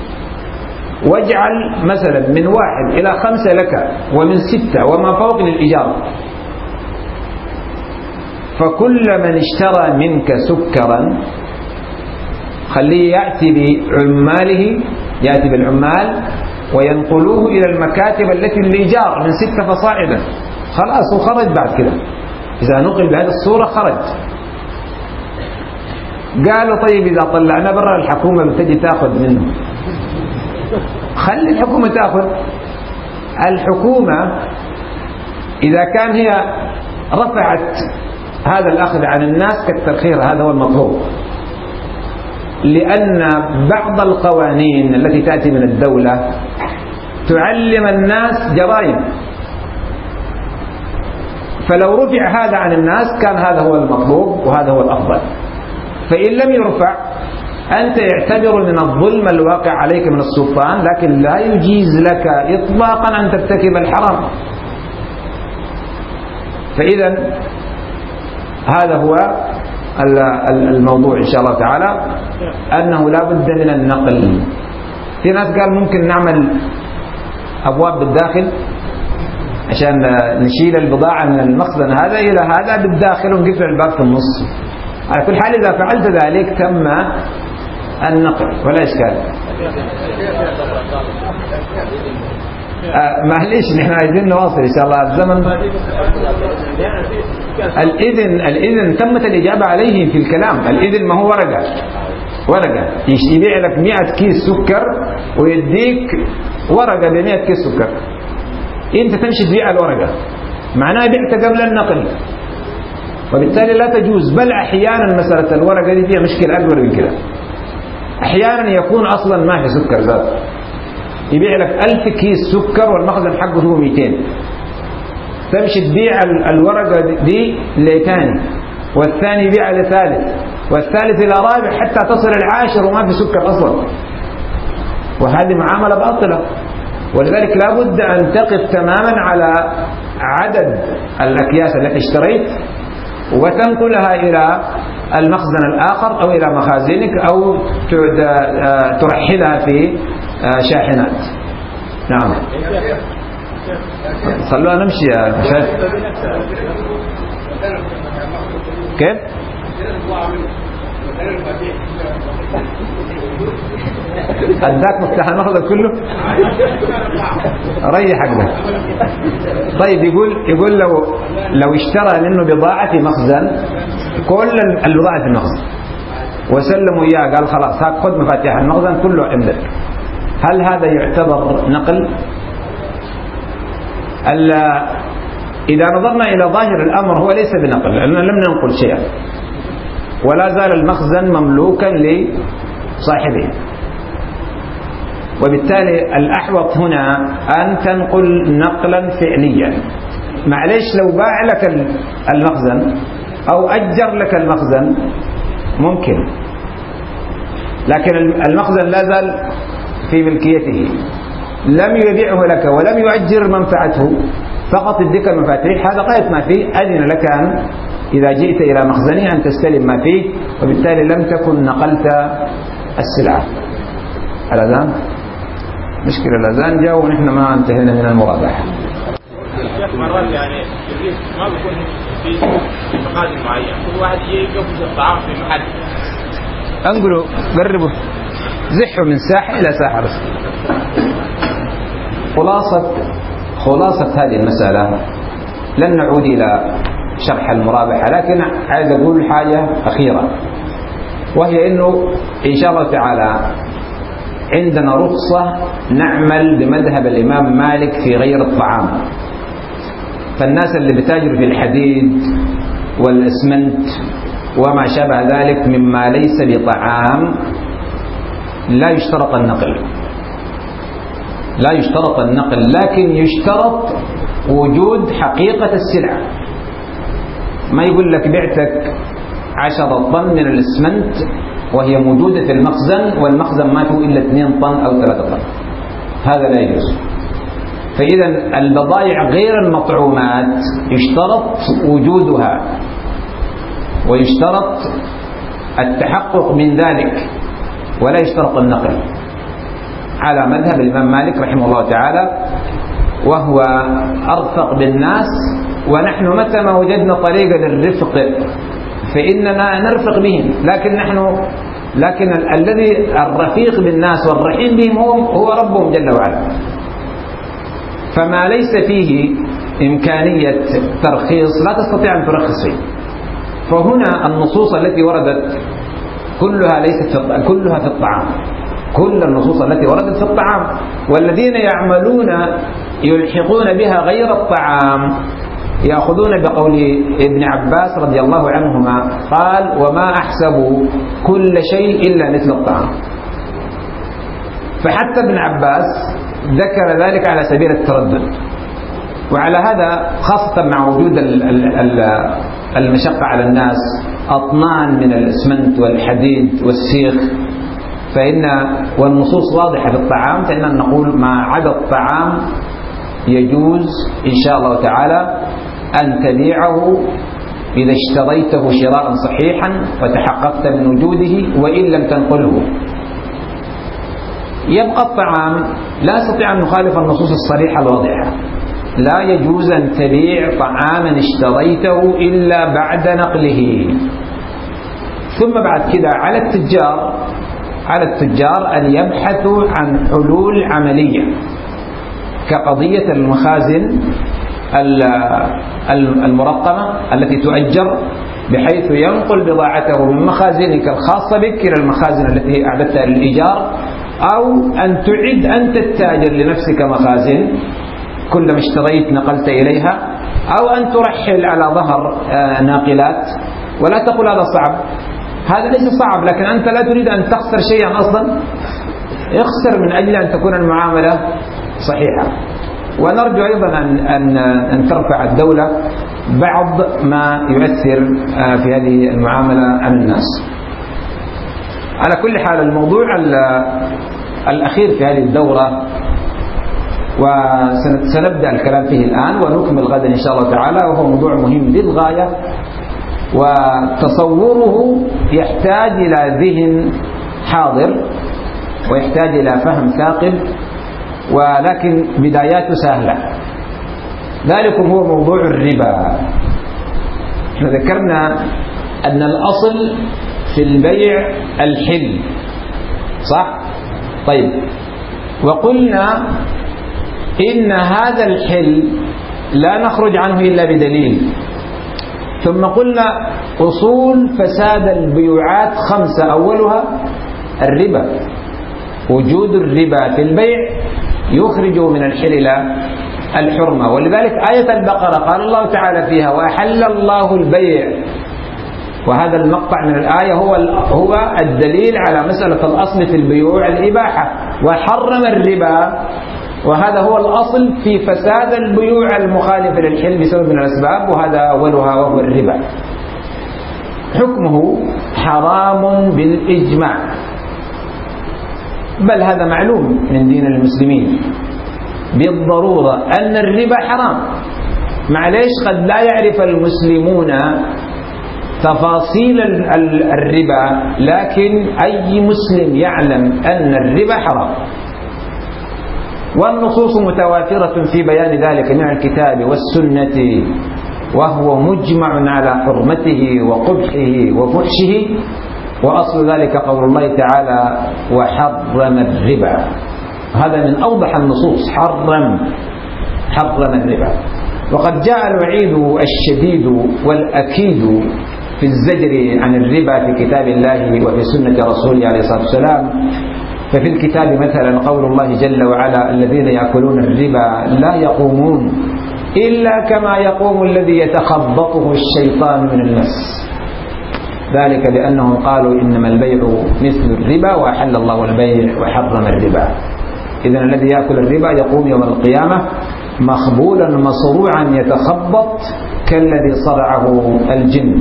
واجعل مثلا من 1 إلى 5 لك ومن 6 وما فوق للإيجار. فكل من اشترى منك سكرا خليه يأتي بالعمال وينقلوه إلى المكاتب التي للإيجار من 6 فصاعدا، خلاص وخرج بعد كده. إذا نقل بهذه الصورة خرج. قالوا طيب إذا طلعنا برا الحكومة بتجي تأخذ منه، خلي الحكومة تأخذ. الحكومة إذا كان هي رفعت هذا الأخذ عن الناس كالترخير، هذا هو المطلوب، لأن بعض القوانين التي تأتي من الدولة تعلم الناس جرائم، فلو رفع هذا عن الناس كان هذا هو المطلوب وهذا هو الأفضل. فإن لم يرفع أنت يعتبر من الظلم الواقع عليك من السلطان، لكن لا يجيز لك إطلاقا أن ترتكب الحرام. فإذا هذا هو الموضوع إن شاء الله تعالى، أنه لا بد من النقل. في ناس قال ممكن نعمل أبواب بالداخل عشان نشيل البضاعة من المخزن هذا إلى هذا بالداخل ونقفل الباب في النص. على كل حال إذا فعلت ذلك تم النقل ولا إشكال. معليش نحن عايزين نواصل إن شاء الله الزمن. الإذن تمت الإجابة عليه في الكلام. الإذن ما هو ورقة يبيع لك 100 كيس سكر ويديك ورقة ب100 كيس سكر، أنت تمشي تبيع الورقة، معناه بعت قبل النقل، وبالتالي لا تجوز. بل أحيانا مسألة الورقة دي فيها مشكلة أكبر من كده. أحيانا يكون أصلا ما في سكر ذات، يبيع لك 1000 كيس سكر والمخزن حقه هو 200، تمشي تبيع الورقة دي لثاني، والثاني يبيع لثالث، والثالث إلى رابع، حتى تصل العاشر وما في سكر أصلا، وهذه معاملة باطلة. ولذلك لا بد أن تقف تماما على عدد الأكياس التي اشتريت وتنقلها إلى المخزن الآخر أو إلى مخازنك أو ترحلها في شاحنات. نعم. خلونا نمشي يا شيخ. كيف؟ اداك مفتاح المخزن كله؟ ريحك ده. طيب يقول لو اشترى منه بضاعة في مخزن، كل البضاعة في المخزن، وسلموا اياه، قال خلاص هاك خذ مفاتيح المخزن كله عندك، هل هذا يعتبر نقل؟ إذا نظرنا إلى ظاهر الأمر هو ليس بنقل، لأننا لم ننقل شيئا، ولا زال المخزن مملوكا لصاحبه، وبالتالي الأحوط هنا أن تنقل نقلا فعليا. معليش لو باع لك المخزن أو أجر لك المخزن ممكن، لكن المخزن لا زال في ملكيته، لم يبيعه لك ولم يؤجر منفعته، فقط يديك المفاتيح، هذا غاية ما فيه. أذن لك أن إذا جئت إلى مخزنه أن تستلم ما فيه، وبالتالي لم تكن نقلت السلعة. الأذان مشكلة، الأذان جاء ونحن ما انتهينا من المرابحة. مرات يعني ما بيكون في مخازن معين، كل واحد يقف الطعام في محل، انقلوا قربوا زحوا من ساحة إلى ساحة. بس خلاصة هذه المسألة، لن نعود إلى شرح المرابحة، لكن عايز أقول حاجة أخيرة، وهي أنه إن شاء الله تعالى عندنا رخصة نعمل بمذهب الإمام مالك في غير الطعام. فالناس اللي بتاجر في الحديد والإسمنت وما شابه ذلك مما ليس بطعام لا يشترط النقل، لكن يشترط وجود حقيقة السلعة. ما يقول لك بعتك 10 طن من الإسمنت وهي موجودة في المخزن، والمخزن ما فيه إلا 2 طن أو 3 طن، هذا لا يجوز. فإذا البضائع غير المطعومات يشترط وجودها ويشترط التحقق من ذلك، ولا يشترط النقل، على مذهب الإمام مالك رحمه الله تعالى، وهو أرفق بالناس. ونحن متى ما وجدنا طريقة للرفق فإننا نرفق بهم، لكن الذي الرفيق بالناس والرحيم بهم هو ربهم جل وعلا. فما ليس فيه إمكانية ترخيص لا تستطيع أن ترخص فيه. فهنا النصوص التي وردت كلها في الطعام، كل النصوص التي وردت في الطعام، والذين يلحقون بها غير الطعام يأخذون بقول ابن عباس رضي الله عنهما قال: وما أحسب كل شيء إلا مثل الطعام. فحتى ابن عباس ذكر ذلك على سبيل التردد. وعلى هذا خاصة مع وجود المشقة على الناس، أطنان من الإسمنت والحديد والسيخ، والنصوص واضحة في الطعام، فإننا نقول ما عدا الطعام يجوز إن شاء الله تعالى أن تبيعه إذا اشتريته شراء صحيحا وتحققت من وجوده وإن لم تنقله. يبقى الطعام لا نستطيع أن نخالف النصوص الصريحة الواضحة، لا يجوز أن تبيع طعاما اشتريته إلا بعد نقله. ثم بعد كده على التجار أن يبحثوا عن حلول عملية، كقضية المخازن المرقمة التي تؤجر، بحيث ينقل بضاعته من مخازنك الخاصة بك إلى المخازن التي أعددتها للإيجار، أو أن تعد أنت التاجر لنفسك مخازن كلما اشتريت نقلت إليها، أو أن ترحل على ظهر ناقلات. ولا تقول هذا صعب، هذا ليس صعب، لكن أنت لا تريد أن تخسر شيئا أصلا، اخسر من أجل أن تكون المعاملة صحيحة. ونرجو أيضا أن ترفع الدولة بعض ما يؤثر في هذه المعاملة عن الناس. على كل حال الموضوع الأخير في هذه الدورة وسنبدأ الكلام فيه الآن ونكمل غدا إن شاء الله تعالى، وهو موضوع مهم للغاية، وتصوره يحتاج إلى ذهن حاضر ويحتاج إلى فهم ثاقب، ولكن بداياته سهلة. ذلك هو موضوع الربا. احنا ذكرنا أن الأصل في البيع الحل، صح؟ طيب، وقلنا إن هذا الحل لا نخرج عنه إلا بدليل. ثم قلنا أصول فساد البيوعات 5، أولها الربا. وجود الربا في البيع يخرج من الحل إلى الحرمة، ولذلك آية البقرة قال الله تعالى فيها وأحل الله البيع، وهذا المقطع من الآية هو الدليل على مسألة الأصل في البيوع الإباحة، وحرم الربا، وهذا هو الأصل في فساد البيوع المخالفة للحل بسبب من الأسباب، وهذا أولها وهو الربا. حكمه حرام بالإجماع، بل هذا معلوم من دين المسلمين بالضرورة أن الربا حرام. معليش قد لا يعرف المسلمون تفاصيل الربا، لكن أي مسلم يعلم أن الربا حرام، والنصوص متواترة في بيان ذلك من الكتاب والسنة، وهو مجمع على حرمته وقبحه وفحشه. وأصل ذلك قول الله تعالى وحرم الربا، هذا من أوضح النصوص، حرم الربا. وقد جاء الوعيد الشديد والأكيد في الزجر عن الربا في كتاب الله وفي سنة رسوله عليه الصلاة والسلام. ففي الكتاب مثلا قول الله جل وعلا الذين يأكلون الربا لا يقومون إلا كما يقوم الذي يتخبطه الشيطان من المس، ذلك بأنهم قالوا إنما البيع مثل الربا وأحل الله البيع وحرم الربا. إذن الذي يأكل الربا يقوم يوم القيامة مخبولا مصروعا يتخبط كالذي صرعه الجن.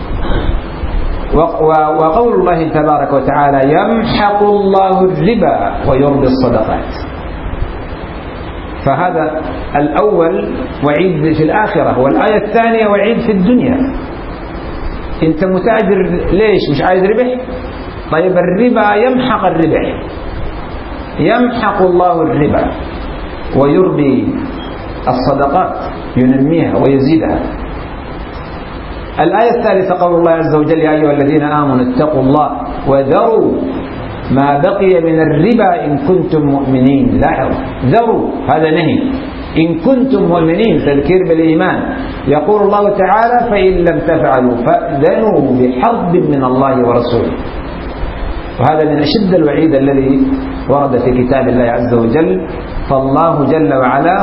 وقول الله تبارك وتعالى يمحق الله الربا ويربي الصدقات، فهذا الأول وعيد في الآخرة، والآية الثانية وعيد في الدنيا. أنت متاجر ليش مش عايز ربح؟ طيب الربا يمحق الربح، يمحق الله الربا ويربي الصدقات، ينميها ويزيدها. الآية الثالثة قول الله عز وجل يا أيها الذين آمنوا اتقوا الله وذروا ما بقي من الربا إن كنتم مؤمنين. لاحظ، ذروا هذا نهي، إن كنتم مؤمنين تذكير بالإيمان. يقول الله تعالى فإن لم تفعلوا فأذنوا بحرب من الله ورسوله، وهذا من أشد الوعيد الذي ورد في كتاب الله عز وجل. فالله جل وعلا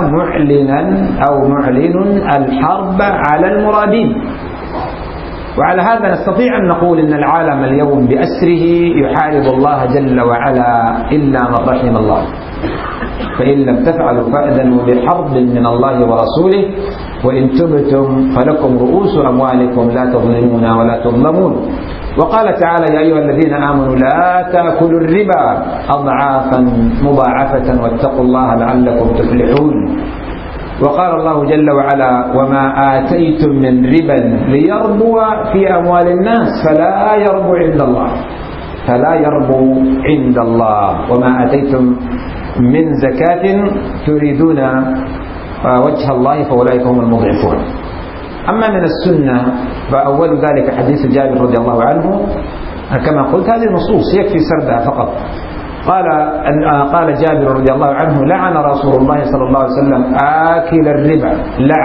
معلن الحرب على المرادين. وعلى هذا نستطيع أن نقول إن العالم اليوم بأسره يحارب الله جل وعلا إلا من رحم الله. فإن لم تفعلوا فأذنوا بحرب من الله ورسوله وإن تبتم فلكم رؤوس أموالكم لا تظلمون ولا تظلمون. وقال تعالى يا أيها الذين آمنوا لا تأكلوا الربا أضعافا مضاعفة واتقوا الله لعلكم تفلحون. وقال الله جل وعلا وما آتيتم من ربا ليربو في أموال الناس فلا يربو عند الله وما آتيتم من زكاة تريدون وجه الله فأولئك هم المضعفون. أما من السنة فأول ذلك حديث جابر رضي الله عنه، كما قلت هذه النصوص يكفي سردها فقط. قال جابر رضي الله عنه لعن رسول الله صلى الله عليه وسلم آكل الربا.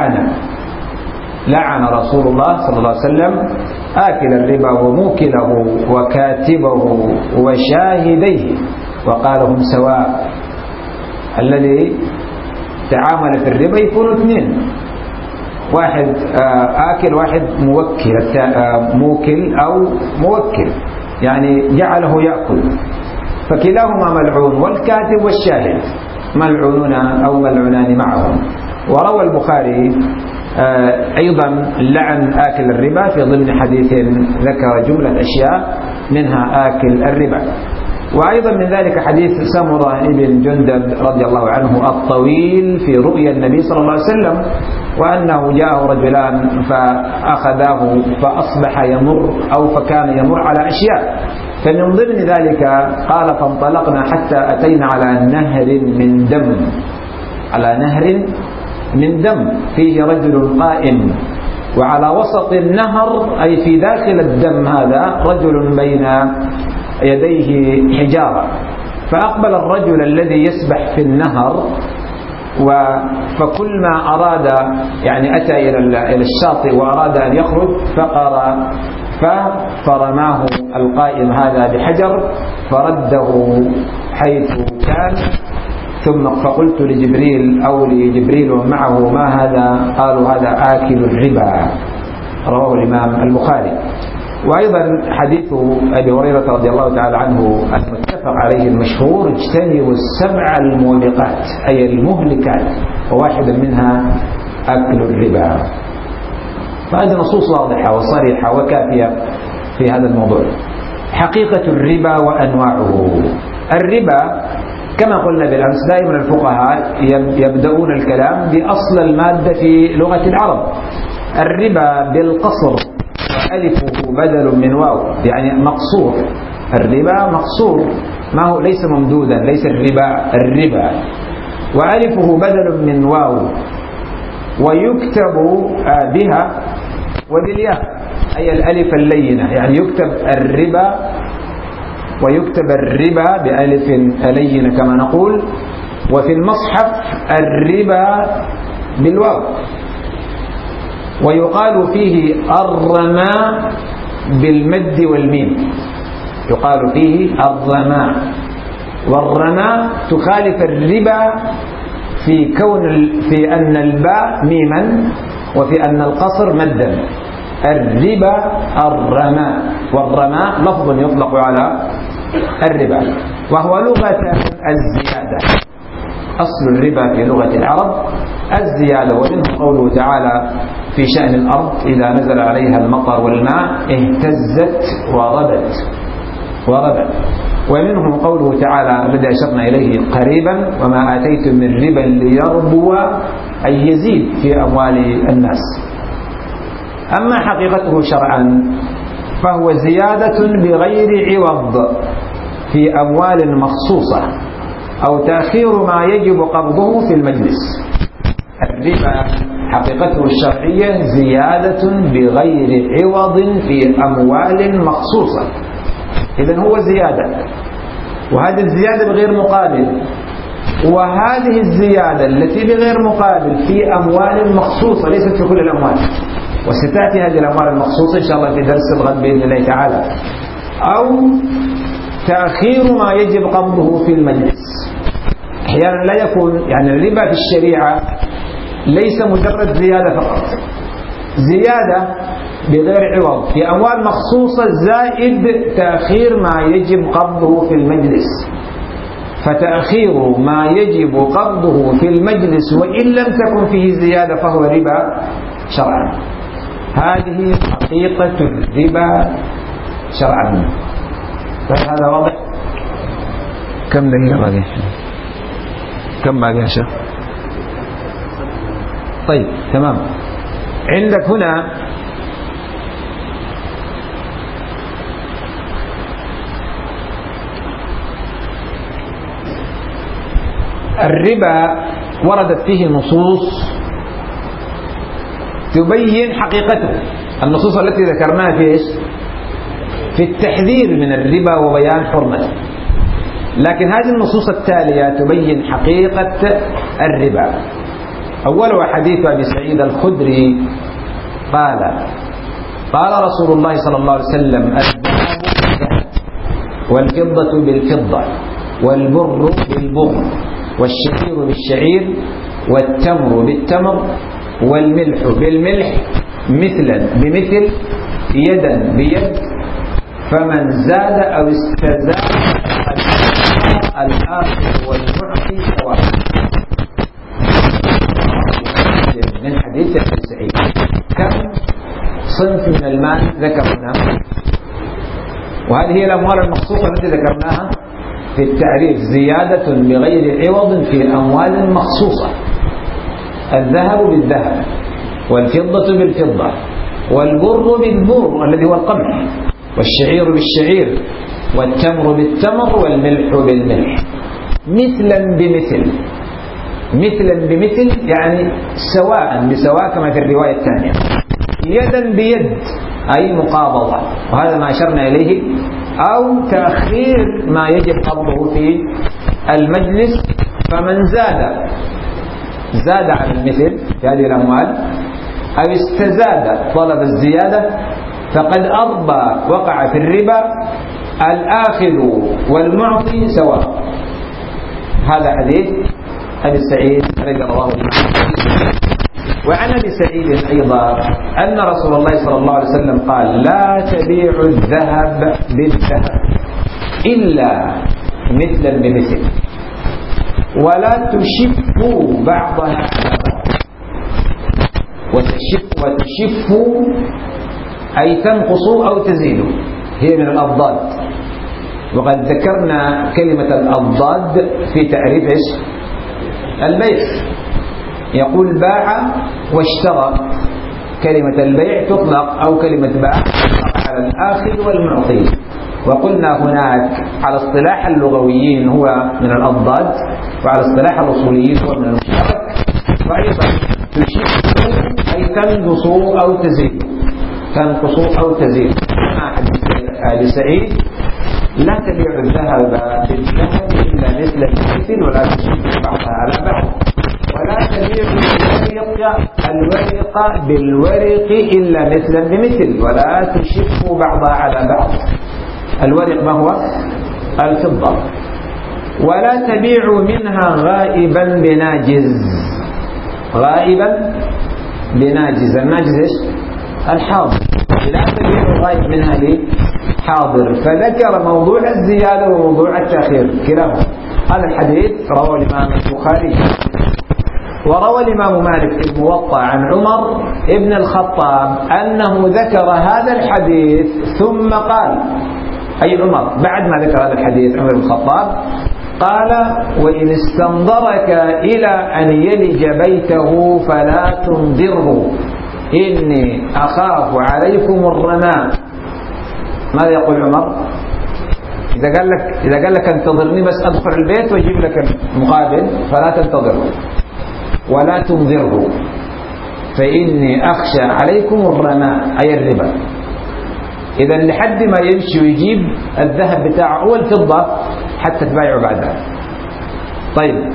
لعن رسول الله صلى الله عليه وسلم آكل الربا وموكله وكاتبه وشاهديه وقال هم سواء. الذي تعامل في الربا يكون اثنين، واحد آكل واحد موكل أو موكل، يعني جعله يأكل، فكلاهما ملعون، والكاتب والشاهد ملعونون أو ملعونان معهم. وروى البخاري أيضا لعن آكل الربا في ضمن حديث ذكر جملة أشياء منها آكل الربا. وأيضا من ذلك حديث سمرة بن جندب رضي الله عنه الطويل في رؤيا النبي صلى الله عليه وسلم، وأنه جاءه رجلان فأخذاه فأصبح يمر أو فكان يمر على أشياء، فمن ضمن ذلك قال فانطلقنا حتى أتينا على نهر من دم، على نهر من دم فيه رجل قائم، وعلى وسط النهر أي في داخل الدم هذا رجل بين يديه حجارة. فأقبل الرجل الذي يسبح في النهر فكل ما أراد يعني أتى إلى الشاطئ وأراد أن يخرج فرماه القائم هذا بحجر فرده حيث كان. ثم فقلت لجبريل أو لجبريل ومعه ما هذا؟ قالوا هذا آكل الربا. رواه الإمام البخاري. وأيضا حديث أبي هريرة رضي الله تعالى عنه المتفق عليه المشهور اجتنبوا السبع الموبقات أي المهلكات، وواحدا منها أكل الربا. فهذه نصوص واضحة وصريحة وكافية في هذا الموضوع. حقيقة الربا وأنواعه. الربا كما قلنا بالأمس دائما الفقهاء يبدأون الكلام بأصل المادة في لغة العرب. الربا بالقصر ألفه بدل من واو يعني مقصور. الربا مقصور ما هو ليس ممدودا، ليس الربا وألفه بدل من واو، ويكتب بها وبالياء أي الألف اللينة، يعني يكتب الربا ويكتب الربا بألف لينة كما نقول، وفي المصحف الربا بالواو. ويقال فيه الرماء بالمد والميم، يقال فيه الرماء، والرماء تخالف الربا في أن الباء ميما وفي أن القصر مدا. الربا الرماء، والرماء لفظ يطلق على الربا، وهو لغة الزيادة. أصل الربا في لغة العرب الزيادة، ومنه قوله تعالى في شأن الأرض إذا نزل عليها المطر والماء اهتزت وربت. ومنه قوله تعالى الذي أشرنا إليه قريبا وما آتيتم من ربا ليربو أي يزيد في أموال الناس. أما حقيقته شرعا فهو زيادة بغير عوض في أموال مخصوصة أو تأخير ما يجب قبضه في المجلس. الربا حقيقته الشرعية زيادة بغير عوض في أموال مخصوصة، إذن هو زيادة، وهذه الزيادة بغير مقابل. وهذه الزيادة التي بغير مقابل في أموال مخصوصة ليست في كل الأموال، وستأتي هذه الأموال المخصوصة إن شاء الله في درس الغد بإذن الله تعالى. أو تأخير ما يجب قبضه في المجلس. أحيانا لا يكون يعني الربا في الشريعة ليس مجرد زيادة فقط، زيادة بغير عوض في أموال مخصوصة زائد تأخير ما يجب قبضه في المجلس. فتأخير ما يجب قبضه في المجلس وإن لم تكن فيه زيادة فهو ربا شرعا. هذه حقيقة الربا شرعا. هذا واضح؟ كم دقيقة باقي؟ كم باقي يا شيخ؟ طيب تمام. عندك هنا الربا وردت فيه نصوص تبين حقيقته. النصوص التي ذكرناها في التحذير من الربا وبيان حرمته، لكن هذه النصوص التالية تبين حقيقة الربا. أولها حديث أبي سعيد الخدري قال رسول الله صلى الله عليه وسلم الذهب بالذهب والفضة بالفضة والبر بالبر والشعير بالشعير والتمر بالتمر والملح بالملح مثلا بمثل يدا بيد، فمن زاد أو استزاد الآخر والمعطي سواء. صنف من المال ذكرناه، وهذه هي الأموال المخصوصة التي ذكرناها في التعريف: زيادة بغير عوض في أموال مخصوصة. الذهب بالذهب، والفضة بالفضة، والبر بالبر الذي هو القمح، والشعير بالشعير، والتمر بالتمر، والملح بالملح، مثلا بمثل. مثلا بمثل يعني سواء بسواء كما في الرواية الثانية. يدا بيد أي مقابضة، وهذا ما أشرنا إليه، أو تأخير ما يجب قبضه في المجلس. فمن زاد على المثل في هذه الأموال أو استزاد طلب الزيادة فقد أربى، وقع في الربا. الآخذ والمعطي سواء. هذا حديث أبي سعيد رضي الله عنه. وعن أبي سعيد أيضا أن رسول الله صلى الله عليه وسلم قال: لا تبيع الذهب بالذهب إلا مثلا بمثل، ولا تشفوا بعضها على بعض. وتشفوا أي تنقصوا أو تزيدوا، هي من الأضداد. وقد ذكرنا كلمة الأضداد في تعريف البيع. يقول باع واشترى، كلمة البيع تطلق أو كلمة باع تطلق على الآخذ والمعطي. وقلنا هناك على اصطلاح اللغويين هو من الأضداد، وعلى اصطلاح الأصوليين هو من المشترك. وأيضا تشفوا أي تنقصوا أو تزيدوا، تنقصوا أو تزيدوا. مع حديث أبي سعيد: لا تبيع الذهب بالذهب إلا مثل المثل، ولا تشفوا بعضها على بعض، ولا تبيع الورق بالورق إلا مثلا بمثل، ولا تشفوا بعضها على بعض. الورق ما هو؟ الفضة. ولا تبيعوا منها غائبا بناجز. غائبا بناجز، الناجز ايش؟ الحاضر. لا تبيعوا غائب منها لحاضر. فذكر موضوع الزيادة وموضوع التأخير كلاهما. هذا الحديث رواه الإمام البخاري. وروى الإمام مالك في الموطأ عن عمر ابن الخطاب أنه ذكر هذا الحديث ثم قال، أي عمر بعد ما ذكر هذا الحديث عمر بن الخطاب قال: وإن استنظرك إلى أن يلج بيته فلا تنظره، إني أخاف عليكم الرماء. ماذا يقول عمر؟ إذا قال لك انتظرني بس أدخل البيت وأجيب لك المقابل، فلا تنتظره ولا تنظره، فإني أخشى عليكم الرماء أي الربا. إذا لحد ما يمشي ويجيب الذهب بتاعه والفضة حتى تبايعه بعدها. طيب،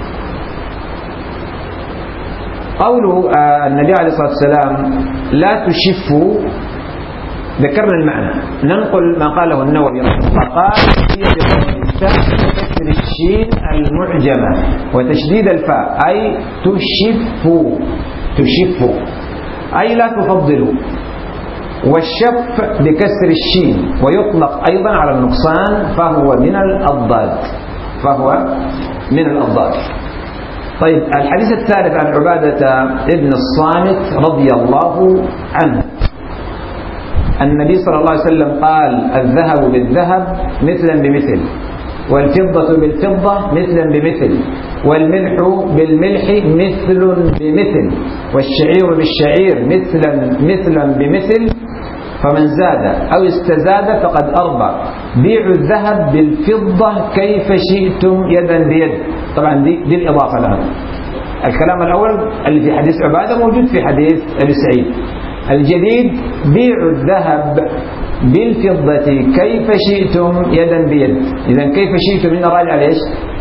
قوله النبي عليه الصلاة والسلام لا تشفوا، ذكرنا المعنى. ننقل ما قاله النووي رحمه الله، قال: هي بضم التاء وكسر الشين المعجمة وتشديد الفاء، أي تشفوا. تشفوا أي لا تفضلوا. والشف بكسر الشين، ويطلق أيضا على النقصان، فهو من الأضداد. فهو من الأضداد. طيب، الحديث الثالث عن عبادة ابن الصامت رضي الله عنه. النبي صلى الله عليه وسلم قال: الذهب بالذهب مثلا بمثل، والفضة بالفضة مثلا بمثل، والملح بالملح مثل بمثل، والشعير بالشعير مثلا بمثل. فمن زاد أو استزاد فقد أربى. بيعوا الذهب بالفضة كيف شئتم يدا بيد. طبعا دي الإضافة لها. الكلام الأول اللي في حديث عبادة موجود في حديث أبي سعيد. الجديد: بيعوا الذهب بالفضة كيف شئتم يدا بيد. إذا كيف شئتم هنا راجع ليش؟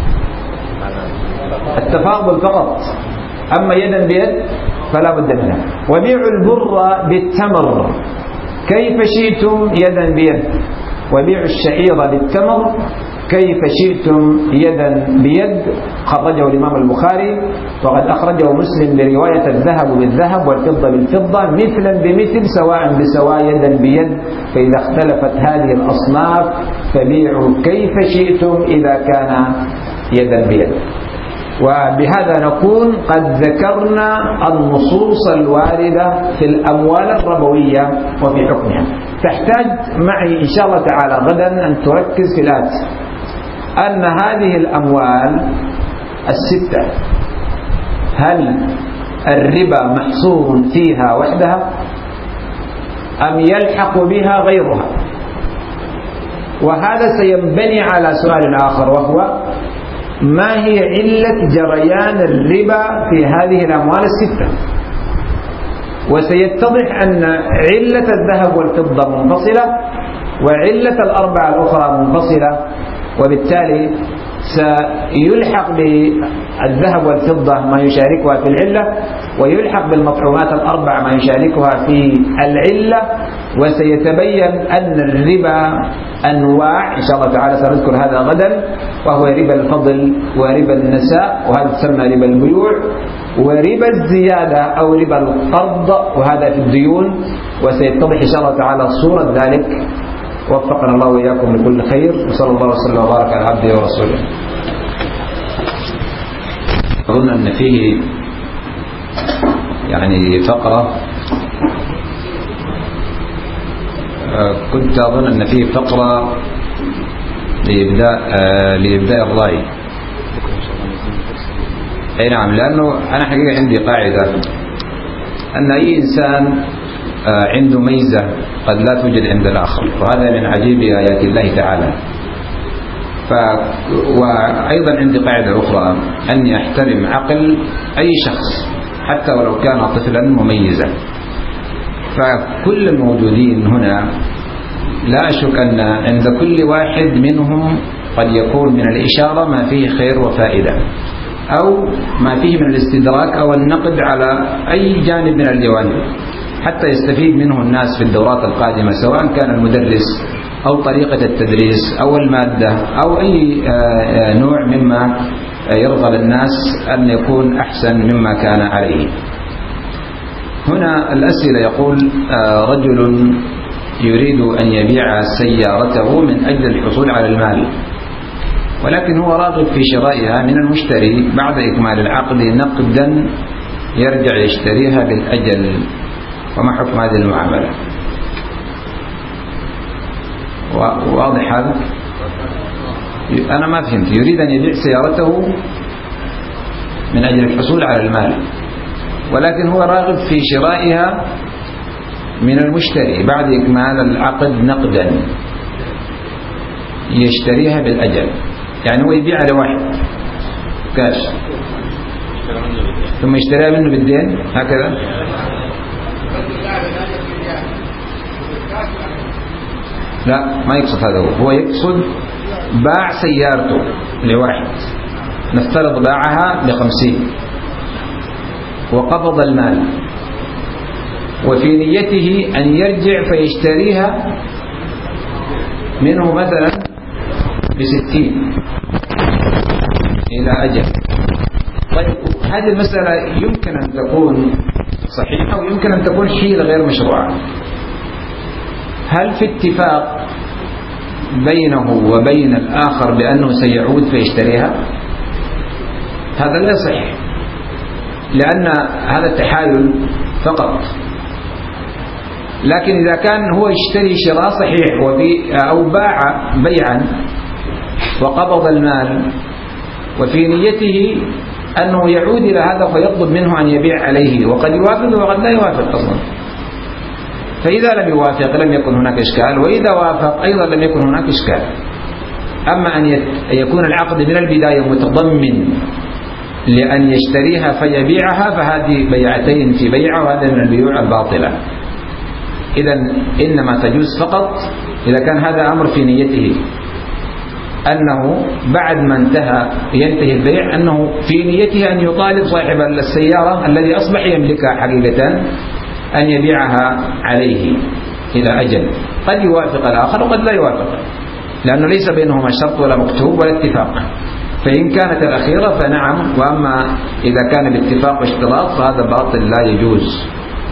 التفاضل فقط، أما يدا بيد فلا بد منها. وبيعوا البر بالتمر كيف شئتم يدا بيد. وبيعوا الشعير بالتمر كيف شئتم يدا بيد. خرجه الإمام البخاري، وقد أخرجه مسلم برواية: الذهب بالذهب والفضة بالفضة مثلا بمثل سواء بسواء يدا بيد. فإذا اختلفت هذه الأصناف فبيعوا كيف شئتم إذا كان يدا بيد. وبهذا نكون قد ذكرنا النصوص الواردة في الأموال الربوية وفي حكمها. تحتاج معي إن شاء الله تعالى غدا أن تركز في الآتي: أن هذه الأموال الستة هل الربا محصور فيها وحدها أم يلحق بها غيرها؟ وهذا سينبني على سؤال آخر، وهو: ما هي علة جريان الربا في هذه الأموال الستة؟ وسيتضح أن علة الذهب والفضة منفصلة، وعلة الأربعة الأخرى منفصلة، وبالتالي سيلحق بالذهب والفضة ما يشاركها في العلة، ويلحق بالمطعومات الأربعة ما يشاركها في العلة، وسيتبين أن الربا أنواع إن شاء الله تعالى سنذكر هذا غدا، وهو ربا الفضل وربا النساء، وهذا تسمى ربا البيوع، وربا الزيادة أو ربا القرض، وهذا في الديون، وسيتضح إن شاء الله تعالى صورة ذلك. وفقنا الله وإياكم لكل خير، وصلى الله وسلم وبارك على عبده ورسوله. أظن أن فيه يعني فقرة، كنت أظن أن فيه فقرة لإبداء الرأي. أي نعم، لأنه أنا حقيقة عندي قاعدة أن أي إنسان عنده ميزة قد لا توجد عند الآخر، وهذا من عجيب آيات الله تعالى. وأيضا عندي قاعدة أخرى: أني أحترم عقل أي شخص حتى ولو كان طفلا مميزا. فكل الموجودين هنا لا أشك أن عند كل واحد منهم قد يكون من الإشارة ما فيه خير وفائدة، أو ما فيه من الاستدراك أو النقد على أي جانب من الجوانب، حتى يستفيد منه الناس في الدورات القادمة، سواء كان المدرس أو طريقة التدريس أو المادة أو أي نوع مما يرغب الناس أن يكون أحسن مما كان عليه. هنا الأسئلة: يقول رجل يريد أن يبيع سيارته من أجل الحصول على المال، ولكن هو راغب في شرائها من المشتري بعد إكمال العقد نقدا يرجع يشتريها بالأجل، وما حكم هذه المعاملة؟ واضح هذا؟ أنا ما فهمت. يريد أن يبيع سيارته من أجل الحصول على المال، ولكن هو راغب في شرائها من المشتري بعد إكمال العقد نقدا يشتريها بالأجل، يعني هو يبيع لواحد كاش ثم يشتريها منه بالدين هكذا. لا، ما يقصد هذا. هو يقصد باع سيارته لواحد، نفترض باعها ب50 وقبض المال، وفي نيته أن يرجع فيشتريها منه مثلا ب60 إلى أجل. طيب، هذه المسألة يمكن أن تكون صحيحة ويمكن أن تكون حيلة غير مشروعة. هل في اتفاق بينه وبين الآخر بأنه سيعود فيشتريها؟ هذا لا صحيح، لأن هذا التحايل فقط. لكن إذا كان هو يشتري شراء صحيح أو باع بيعا وقبض المال وفي نيته أنه يعود إلى هذا فيطلب منه أن يبيع عليه، وقد يوافق وقد لا يوافق أصلا، فإذا لم يوافق لم يكن هناك إشكال، وإذا وافق أيضا لم يكن هناك إشكال. أما أن يكون العقد من البداية متضمن لأن يشتريها فيبيعها، فهذه بيعتين في بيعة، وهذا من البيوع الباطلة. إذن إنما تجوز فقط إذا كان هذا أمر في نيته، أنه بعد ما ينتهي البيع أنه في نيته أن يطالب صاحب السيارة الذي أصبح يملكها حقيقة أن يبيعها عليه إلى أجل. قد يوافق الآخر وقد لا يوافق، لأنه ليس بينهما شرط ولا مكتوب ولا اتفاق. فإن كانت الأخيرة فنعم، وأما إذا كان باتفاق واشتراط فهذا باطل لا يجوز.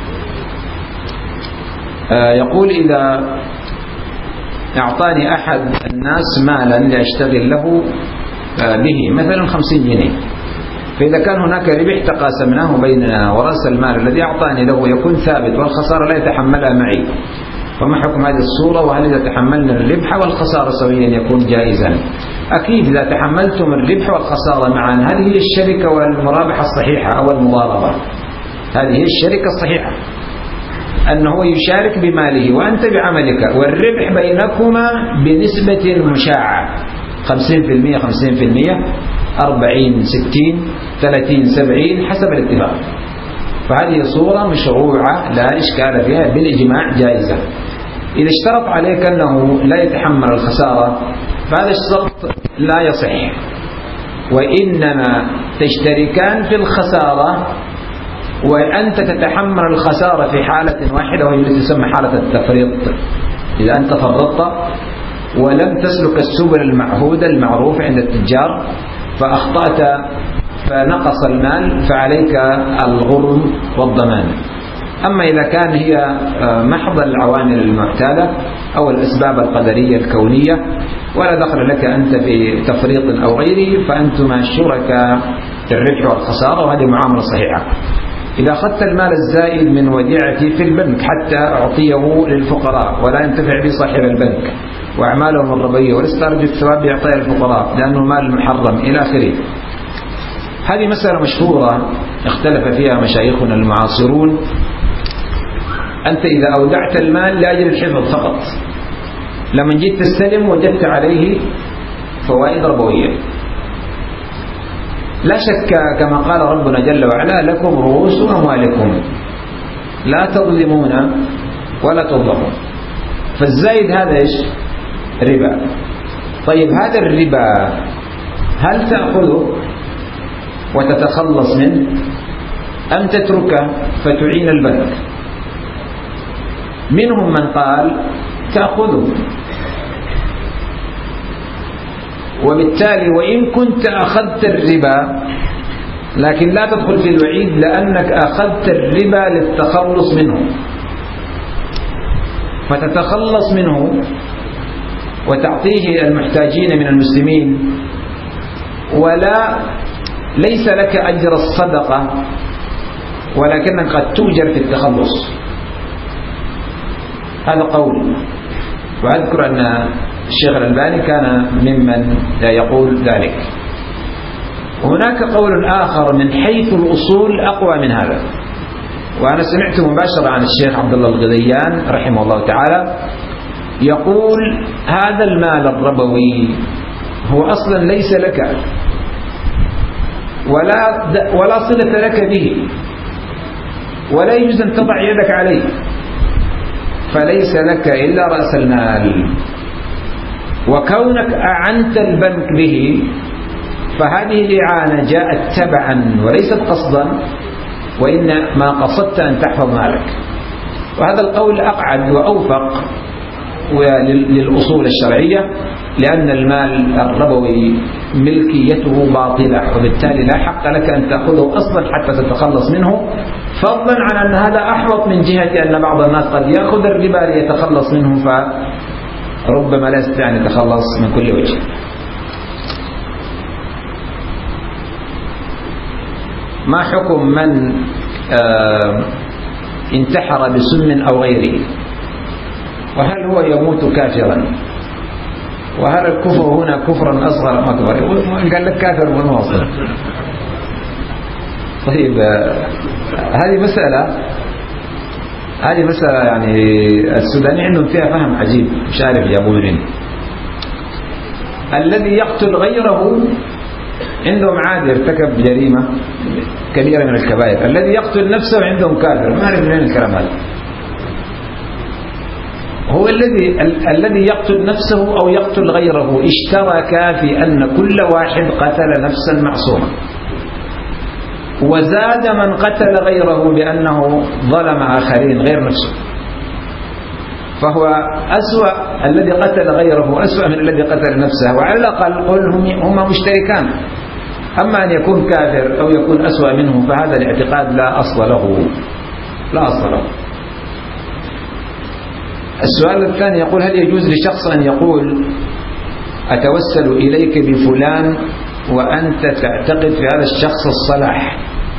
يقول: إذا أعطاني أحد الناس مالا لأشتغل له به مثلا 50 جنيه، فإذا كان هناك ربح تقاسمناه بيننا ورأس المال الذي أعطاني له يكون ثابت والخسارة لا يتحملها معي، فما حكم هذه الصورة؟ وهل إذا تحملنا الربح والخسارة سويا يكون جائزا؟ أكيد إذا تحملتم الربح والخسارة معا هذه هي الشركة والمرابحة الصحيحة أو المضاربة. هذه هي الشركة الصحيحة، أنه يشارك بماله وأنت بعملك، والربح بينكما بنسبة مشاعة 50% 50%، 40 60 30 70 حسب الاتفاق. فهذه صورة مشروعة لا إشكال فيها بالإجماع جائزة. إذا اشترط عليك أنه لا يتحمل الخسارة فهذا الشرط لا يصح، وإنما تشتركان في الخسارة وأنت تتحمل الخسارة في حالة واحدة وهي التي تسمى حالة التفريط. إذا أنت فرطت ولم تسلك السبل المعهودة المعروفة عند التجار فأخطأت فنقص المال فعليك الغرم والضمان. أما إذا كان هي محض العوامل المعتادة أو الأسباب القدرية الكونية ولا دخل لك أنت في تفريط أو غيره فأنتما شركاء في الربح والخسارة، وهذه معاملة صحيحة. إذا أخذت المال الزائد من وديعتي في البنك حتى أعطيه للفقراء ولا ينتفع به صاحب البنك وأعمالهم الربوية ولست أرجو الثواب بإعطاء الفقراء لأنه مال محرم إلى آخره، هذه مسألة مشهورة اختلف فيها مشايخنا المعاصرون. أنت إذا أودعت المال لأجل الحفظ فقط، لما جيت تستلم وجدت عليه فوائد ربوية، لا شك كما قال ربنا جل وعلا لكم رؤوس أموالكم لا تظلمون ولا تظلمون. فالزايد هذا إيش؟ ربا. طيب هذا الربا هل تأخذه وتتخلص منه أم تتركه فتعين البنك؟ منهم من قال تأخذه، وبالتالي وإن كنت أخذت الربا لكن لا تدخل في الوعيد لأنك أخذت الربا للتخلص منه، فتتخلص منه وتعطيه المحتاجين من المسلمين ولا ليس لك أجر الصدقة ولكنك قد تؤجر في التخلص. هذا قول، وأذكر أن الشيخ الألباني كان ممن يقول ذلك. وهناك قول آخر من حيث الأصول أقوى من هذا، وأنا سمعت مباشرة عن الشيخ عبد الله الغذيان رحمه الله تعالى يقول هذا المال الربوي هو أصلا ليس لك ولا صلة لك به ولا يجوز أن تضع يدك عليه، فليس لك إلا رأس المال، وكونك أعنت البنك به فهذه الإعانة جاءت تبعا وليست قصدا، وإنما قصدت أن تحفظ مالك. وهذا القول أقعد وأوفق للأصول الشرعية، لأن المال الربوي ملكيته باطلة، وبالتالي لا حق لك أن تأخذه أصلا حتى تتخلص منه، فضلا عن أن هذا أحوط من جهة أن بعض الناس قد يأخذ الربا ليتخلص منه فربما لا يستطيع أن يتخلص من كل وجه. ما حكم من انتحر بسم أو غيره، وهل هو يموت كافرا؟ وهل الكفر هنا كفرا أصغر أم أكبر؟ قال لك كافر بالمواصل. طيب هذه مسألة يعني السوداني عندهم فيها فهم عجيب مش عارف جابوه منين. الذي يقتل غيره عندهم عادي ارتكب جريمة كبيرة من الكبائر، الذي يقتل نفسه عندهم كافر. ما أعرف منين الكلام هذا. هو الذي يقتل نفسه أو يقتل غيره اشترك في أن كل واحد قتل نفسا معصومة، وزاد من قتل غيره بأنه ظلم آخرين غير نفسه، فهو أسوأ. الذي قتل غيره أسوأ من الذي قتل نفسه، وعلى الأقل قل هما مشتركان. أما أن يكون كافر أو يكون أسوأ منه فهذا الاعتقاد لا أصل له. السؤال الثاني يقول هل يجوز لشخص أن يقول أتوسل إليك بفلان وأنت تعتقد في هذا الشخص الصلاح.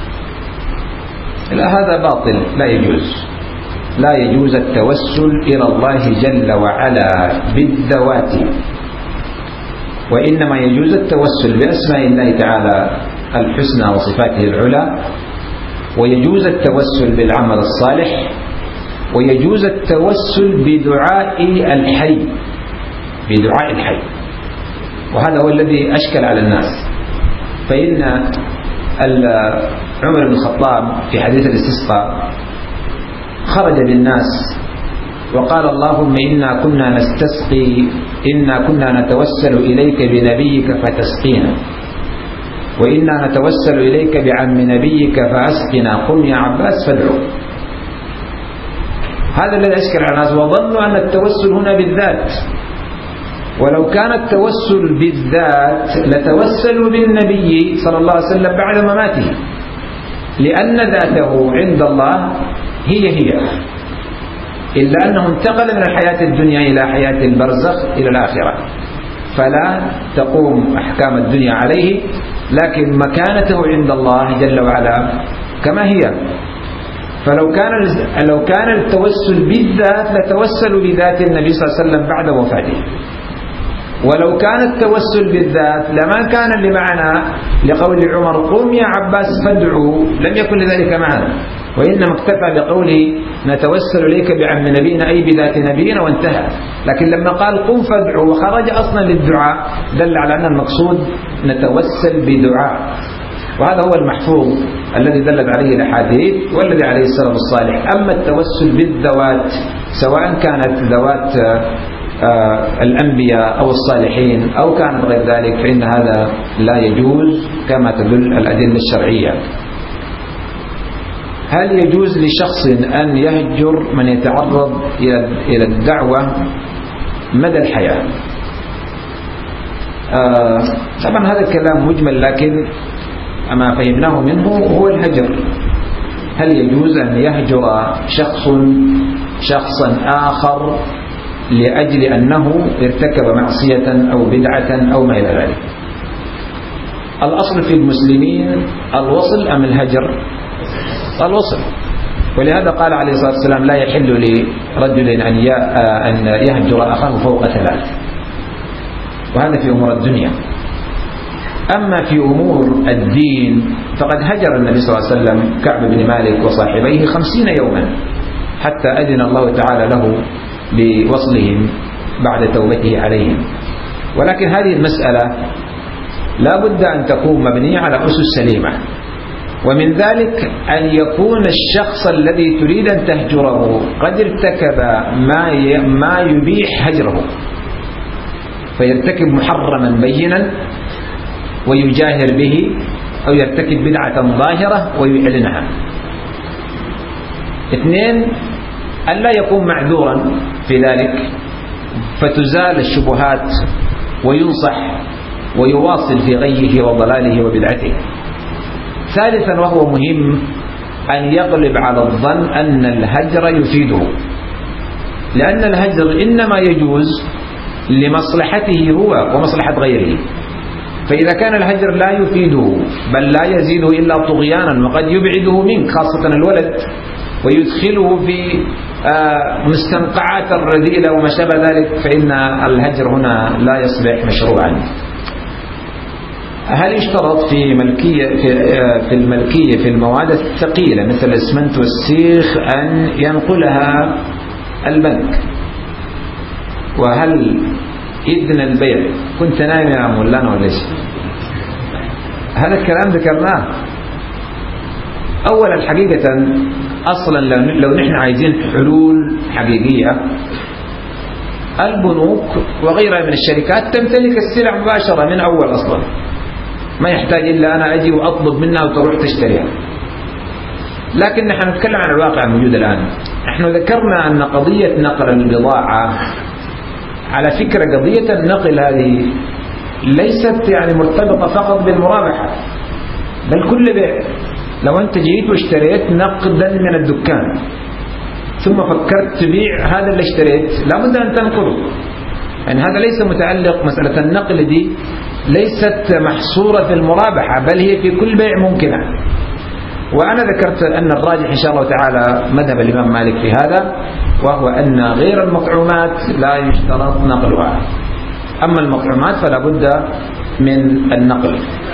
لا، هذا باطل، لا يجوز. لا يجوز التوسل إلى الله جل وعلا بالذوات، وإنما يجوز التوسل بأسماء الله تعالى الحسنى وصفاته العلى، ويجوز التوسل بالعمل الصالح، ويجوز التوسل بدعاء الحي، بدعاء الحي. وهذا هو الذي أشكل على الناس. فإن عمر بن الخطاب في حديث الاستسقاء خرج بالناس وقال: اللهم إنا كنا نستسقي، إنا كنا نتوسل إليك بنبيك فتسقينا، وإنا نتوسل إليك بعم نبيك فأسقنا، قم يا عباس فادعو. هذا الذي أشكل على الناس، وظنوا أن التوسل هنا بالذات، ولو كان التوسل بالذات لتوسلوا بالنبي صلى الله عليه وسلم بعد مماته، لأن ذاته عند الله هي، إلا أنه انتقل من الحياة الدنيا إلى حياة البرزخ إلى الآخرة، فلا تقوم أحكام الدنيا عليه، لكن مكانته عند الله جل وعلا كما هي. فلو كان التوسل بالذات لتوسلوا بذات النبي صلى الله عليه وسلم بعد وفاته، ولو كان التوسل بالذات لما كان لمعنى لقول عمر: قم يا عباس فادعو، لم يكن لذلك معنى، وإنما اكتفى بقوله: نتوسل إليك بعم نبينا، أي بذات نبينا، وانتهى. لكن لما قال: قم فادعو وخرج أصلا للدعاء، دل على أن المقصود نتوسل بدعاء. وهذا هو المحفوظ الذي دلت عليه الأحاديث والذي عليه السلف الصالح. أما التوسل بالذوات، سواء كانت ذوات الأنبياء أو الصالحين أو كانت غير ذلك، فإن هذا لا يجوز كما تدل الأدلة الشرعية. هل يجوز لشخص أن يهجر من يتعرض إلى الدعوة مدى الحياة؟ طبعا هذا الكلام مجمل، لكن ما فهمناه منه هو الهجر. هل يجوز أن يهجر شخصا آخر لأجل أنه ارتكب معصية أو بدعة أو ما إلى ذلك؟ الأصل في المسلمين الوصل أم الهجر؟ الوصل. ولهذا قال عليه الصلاة والسلام: لا يحل لرجل أن يهجر أخاه فوق 3. وهذا في أمور الدنيا. أما في أمور الدين فقد هجر النبي صلى الله عليه وسلم كعب بن مالك وصاحبيه 50 يوما حتى أذن الله تعالى له بوصلهم بعد توبته عليهم. ولكن هذه المسألة لا بد أن تكون مبنية على أسس سليمة، ومن ذلك أن يكون الشخص الذي تريد أن تهجره قد ارتكب ما يبيح هجره، فيرتكب محرما بينا ويجاهر به، أو يرتكب بدعة ظاهرة ويعلنها. 2، أن لا يكون معذورا في ذلك فتزال الشبهات وينصح ويواصل في غيه وضلاله وبدعته. 3، وهو مهم، أن يغلب على الظن أن الهجر يفيده، لأن الهجر إنما يجوز لمصلحته هو ومصلحة غيره. فإذا كان الهجر لا يفيده بل لا يزيده إلا طغيانا، وقد يبعده منك خاصة الولد ويدخله في مستنقعات الرذيلة وما شابه ذلك، فإن الهجر هنا لا يصبح مشروعا. هل يشترط في الملكية في المواد الثقيلة مثل الإسمنت والسيخ أن ينقلها البنك؟ وهل إذن البيع، كنت نايم يا مولانا ولا ايش؟ هذا الكلام ذكرناه. أولا حقيقة أصلا لو نحن عايزين حلول حقيقية، البنوك وغيرها من الشركات تمتلك السلع مباشرة من أول أصلا، ما يحتاج إلا أنا أجي وأطلب منها وتروح تشتريها. لكن نحن نتكلم عن الواقع الموجود الآن. نحن ذكرنا أن قضية نقل البضاعة، على فكرة قضية النقل هذه ليست يعني مرتبطة فقط بالمرابحة، بل كل بيع. لو أنت جيت واشتريت نقدا من الدكان ثم فكرت تبيع هذا اللي اشتريت، لابد أن تنقله. يعني هذا ليس متعلق، مسألة النقل دي ليست محصورة في المرابحة، بل هي في كل بيع ممكنة. وأنا ذكرت أن الراجح إن شاء الله تعالى مذهب الإمام مالك في هذا، وهو أن غير المطعومات لا يشترط نقلها، أما المطعومات فلا بد من النقل.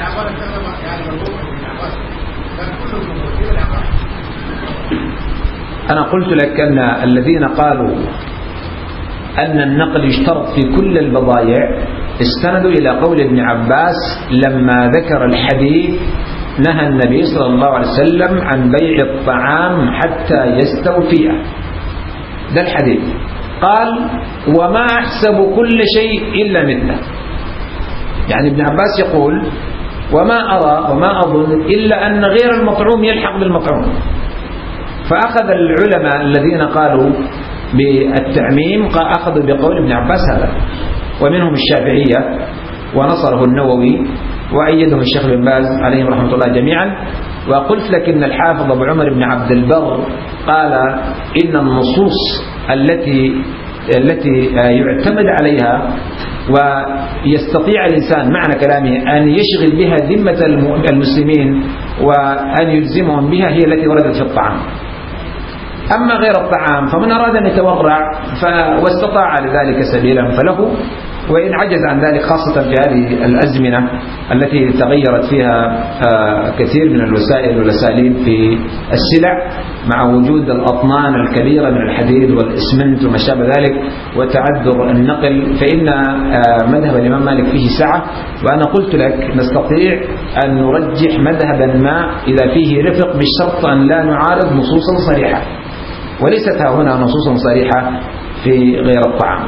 أنا قلت لك أن الذين قالوا أن النقل يشترط في كل البضائع استندوا إلى قول ابن عباس لما ذكر الحديث نهى النبي صلى الله عليه وسلم عن بيع الطعام حتى يستوفيه. ده الحديث قال وما أحسب كل شيء إلا مثله. يعني ابن عباس يقول وما أرى وما أظن إلا أن غير المطعوم يلحق بالمطعوم. فأخذ العلماء الذين قالوا بالتعميم أخذوا بقول ابن عباس هذا، ومنهم الشافعية ونصره النووي وأيده الشيخ بن باز عليهم رحمة الله جميعا. وقلت لك إن الحافظ أبو عمر بن عبد البر قال إن النصوص التي يعتمد عليها ويستطيع الإنسان معنى كلامه أن يشغل بها ذمة المسلمين وأن يلزمهم بها هي التي وردت في الطعام. أما غير الطعام فمن أراد أن يتورع واستطاع لذلك سبيلا فله، وإن عجز عن ذلك خاصة في هذه الأزمنة التي تغيرت فيها كثير من الوسائل والأساليب في السلع مع وجود الأطنان الكبيرة من الحديد والإسمنت وما شابه ذلك وتعذر النقل، فإن مذهب الإمام مالك فيه سعة. وأنا قلت لك نستطيع أن نرجح مذهبا ما إذا فيه رفق بالشرط أن لا نعارض نصوصا صريحة، وليست هنا نصوصا صريحة في غير الطعام.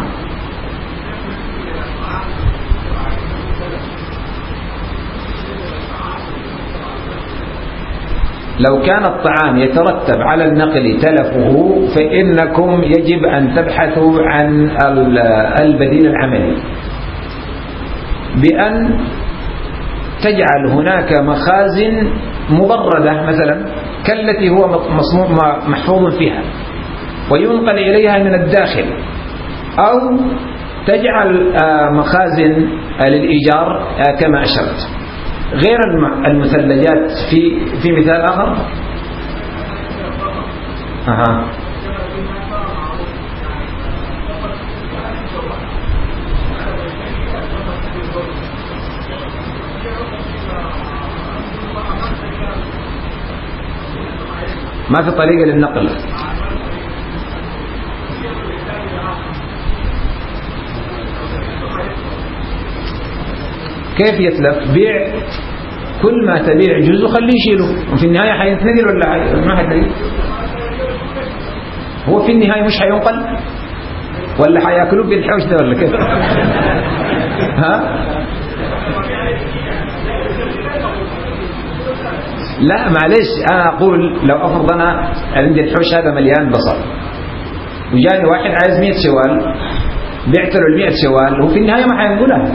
لو كان الطعام يترتب على النقل تلفه فإنكم يجب أن تبحثوا عن البديل العملي بأن تجعل هناك مخازن مبردة مثلا كالتي هو محفوظ فيها وينقل إليها من الداخل، أو تجعل مخازن للإيجار كما أشرت. غير المثلجات في مثال آخر ما في طريقة للنقل. كيف يتلف؟ بيع كل ما تبيع جزء خليه يشيله، وفي النهاية حينتنقل ولا ما حينتنقل؟ هو في النهاية مش حينقل ولا حياكلوه بالحوش ده ولا كيف؟ ها؟ لا معلش، أنا أقول لو أفرض أنا عندي الحوش هذا مليان بصل وجاني واحد عايز 100 شوال، بعت له 100 شوال وفي النهاية ما حينقلها،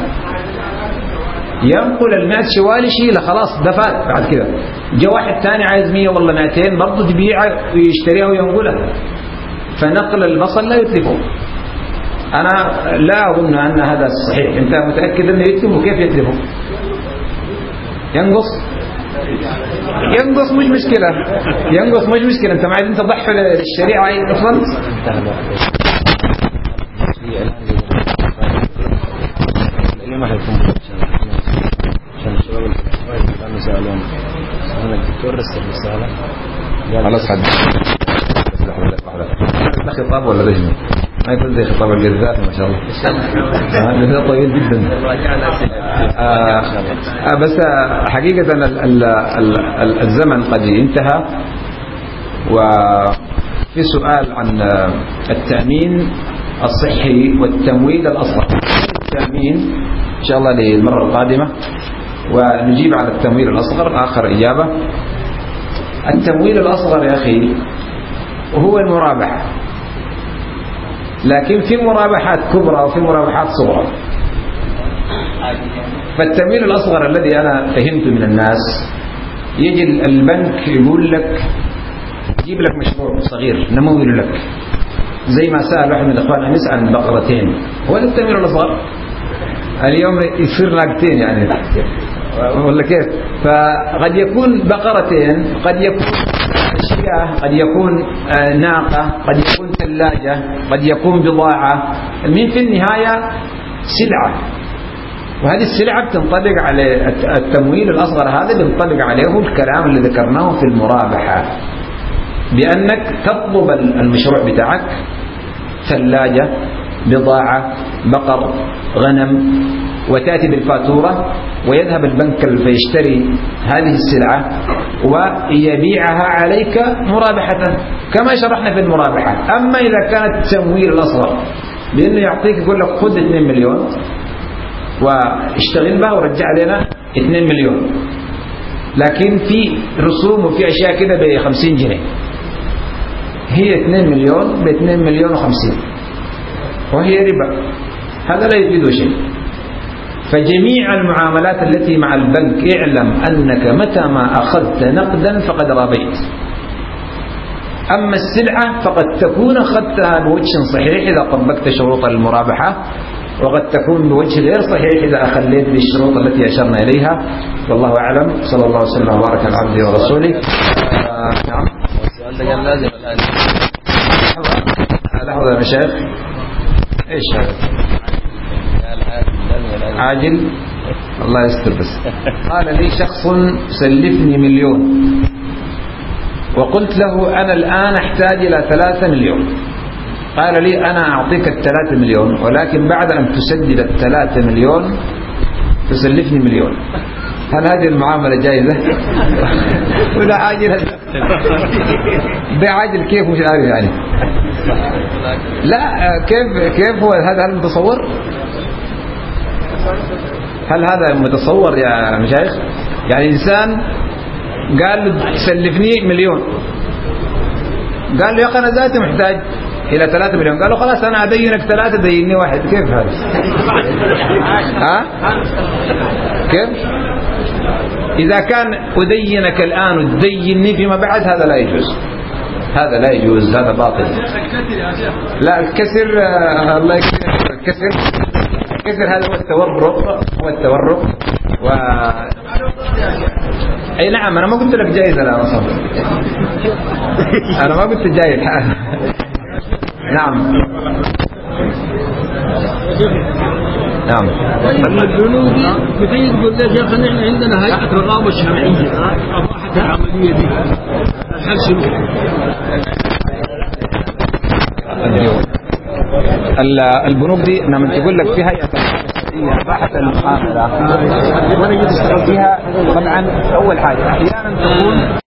ينقل 100 شوال يشيلها خلاص دفات. بعد كده جاء واحد ثاني عايز 100 والله 200 برضه تبيعها ويشتريها وينقلها، فنقل البصل لا يتلفه. أنا لا أظن أن هذا صحيح. أنت متأكد أنه يتلفه؟ كيف يتلفه؟ ينقص مش مشكلة، ينقص مش مشكلة. أنت ما عايز تضحي للشريعة أي أصلا؟ ما حيكون عشان الشباب اللي كانوا سألون أنا الدكتور رسل رسالة خلاص حد ده خطاب ولا رجل؟ ما يكون زي خطاب الجذاب ما شاء الله، ده طويل جدا. بس حقيقة الزمن قد انتهى، وفي سؤال عن التأمين الصحي والتمويل الأصغر. التأمين إن شاء الله للمرة القادمة، ونجيب على التمويل الأصغر آخر إجابة. التمويل الأصغر يا أخي هو المرابحة، لكن في مرابحات كبرى وفي مرابحات صغرى. فالتمويل الأصغر الذي أنا فهمت من الناس يجي البنك يقول لك يجيب لك مشروع صغير نمول لك، زي ما سأل واحد من الأخوان أنس عن بقرتين، هو ده التمويل الأصغر. اليوم يصير ناقتين يعني ولا كيف؟ فقد يكون بقرتين، قد يكون أشياء، قد يكون ناقة، قد يكون ثلاجة، قد يكون بضاعة. من في النهاية سلعة، وهذه السلعة بتنطبق على التمويل الأصغر. هذا بينطبق عليه الكلام اللي ذكرناه في المرابحة، بأنك تطلب المشروع بتاعك ثلاجة، بضاعة، بقر، غنم، وتأتي بالفاتورة، ويذهب البنك فيشتري هذه السلعة ويبيعها عليك مرابحة كما شرحنا في المرابحة. أما إذا كانت التمويل الأصغر بأنه يعطيك يقول لك خذ 2 مليون واشتغل بها ورجع لنا 2 مليون، لكن في رسوم وفي أشياء كده ب50 جنيه، هي 2 مليون ب2 مليون و50، وهي ربا، هذا لا يفيد شيء. فجميع المعاملات التي مع البنك اعلم أنك متى ما أخذت نقدا فقد ربيت. أما السلعة فقد تكون أخذتها بوجه صحيح إذا طبقت شروط المرابحة، وقد تكون بوجه غير صحيح إذا أخليت بالشروط التي أشرنا إليها. والله أعلم. صلى الله وسلم وبارك على عبده ورسوله. نعم. السؤال لازم الآن. لحظة يا مشايخ، إيش هذا؟ عاجل، الله يستر بس. قال لي شخص سلفني 1,000,000 وقلت له أنا الآن أحتاج إلى 3 مليون. قال لي أنا أعطيك 3 مليون، ولكن بعد أن تسدد 3 مليون تسلفني 1,000,000. هل هذه المعاملة جائزة؟ ولا عاجل؟ ده عاجل كيف مش عارف يعني. لا كيف هو هذا المتصور؟ هل هذا متصور يا مشايخ؟ يعني إنسان قال له سلفني 1,000,000، قال له يا أخي أنا ذاتي محتاج إلى 3 مليون، قال له خلاص أنا أدينك 3 ديني 1. كيف هذا؟ ها؟ كيف؟ إذا كان أدينك الآن وتديني فيما بعد هذا لا يجوز، هذا لا يجوز، هذا باطل. لا الكسر الله يكسر الكسر هذا هو التورق أي نعم. أنا ما قلت لك جائز الآن أصلا، أنا ما قلت جائز. نعم نعم. البنوك بتيجي تقول لك يا أخي نحن عندنا هيئة رقابة شرعية أباحت العملية دي، الحل شنو؟ البنوك دي لما تقول لك في هيئة أباحت المعاملة فيها طبعا أول حاجة أحيانا تكون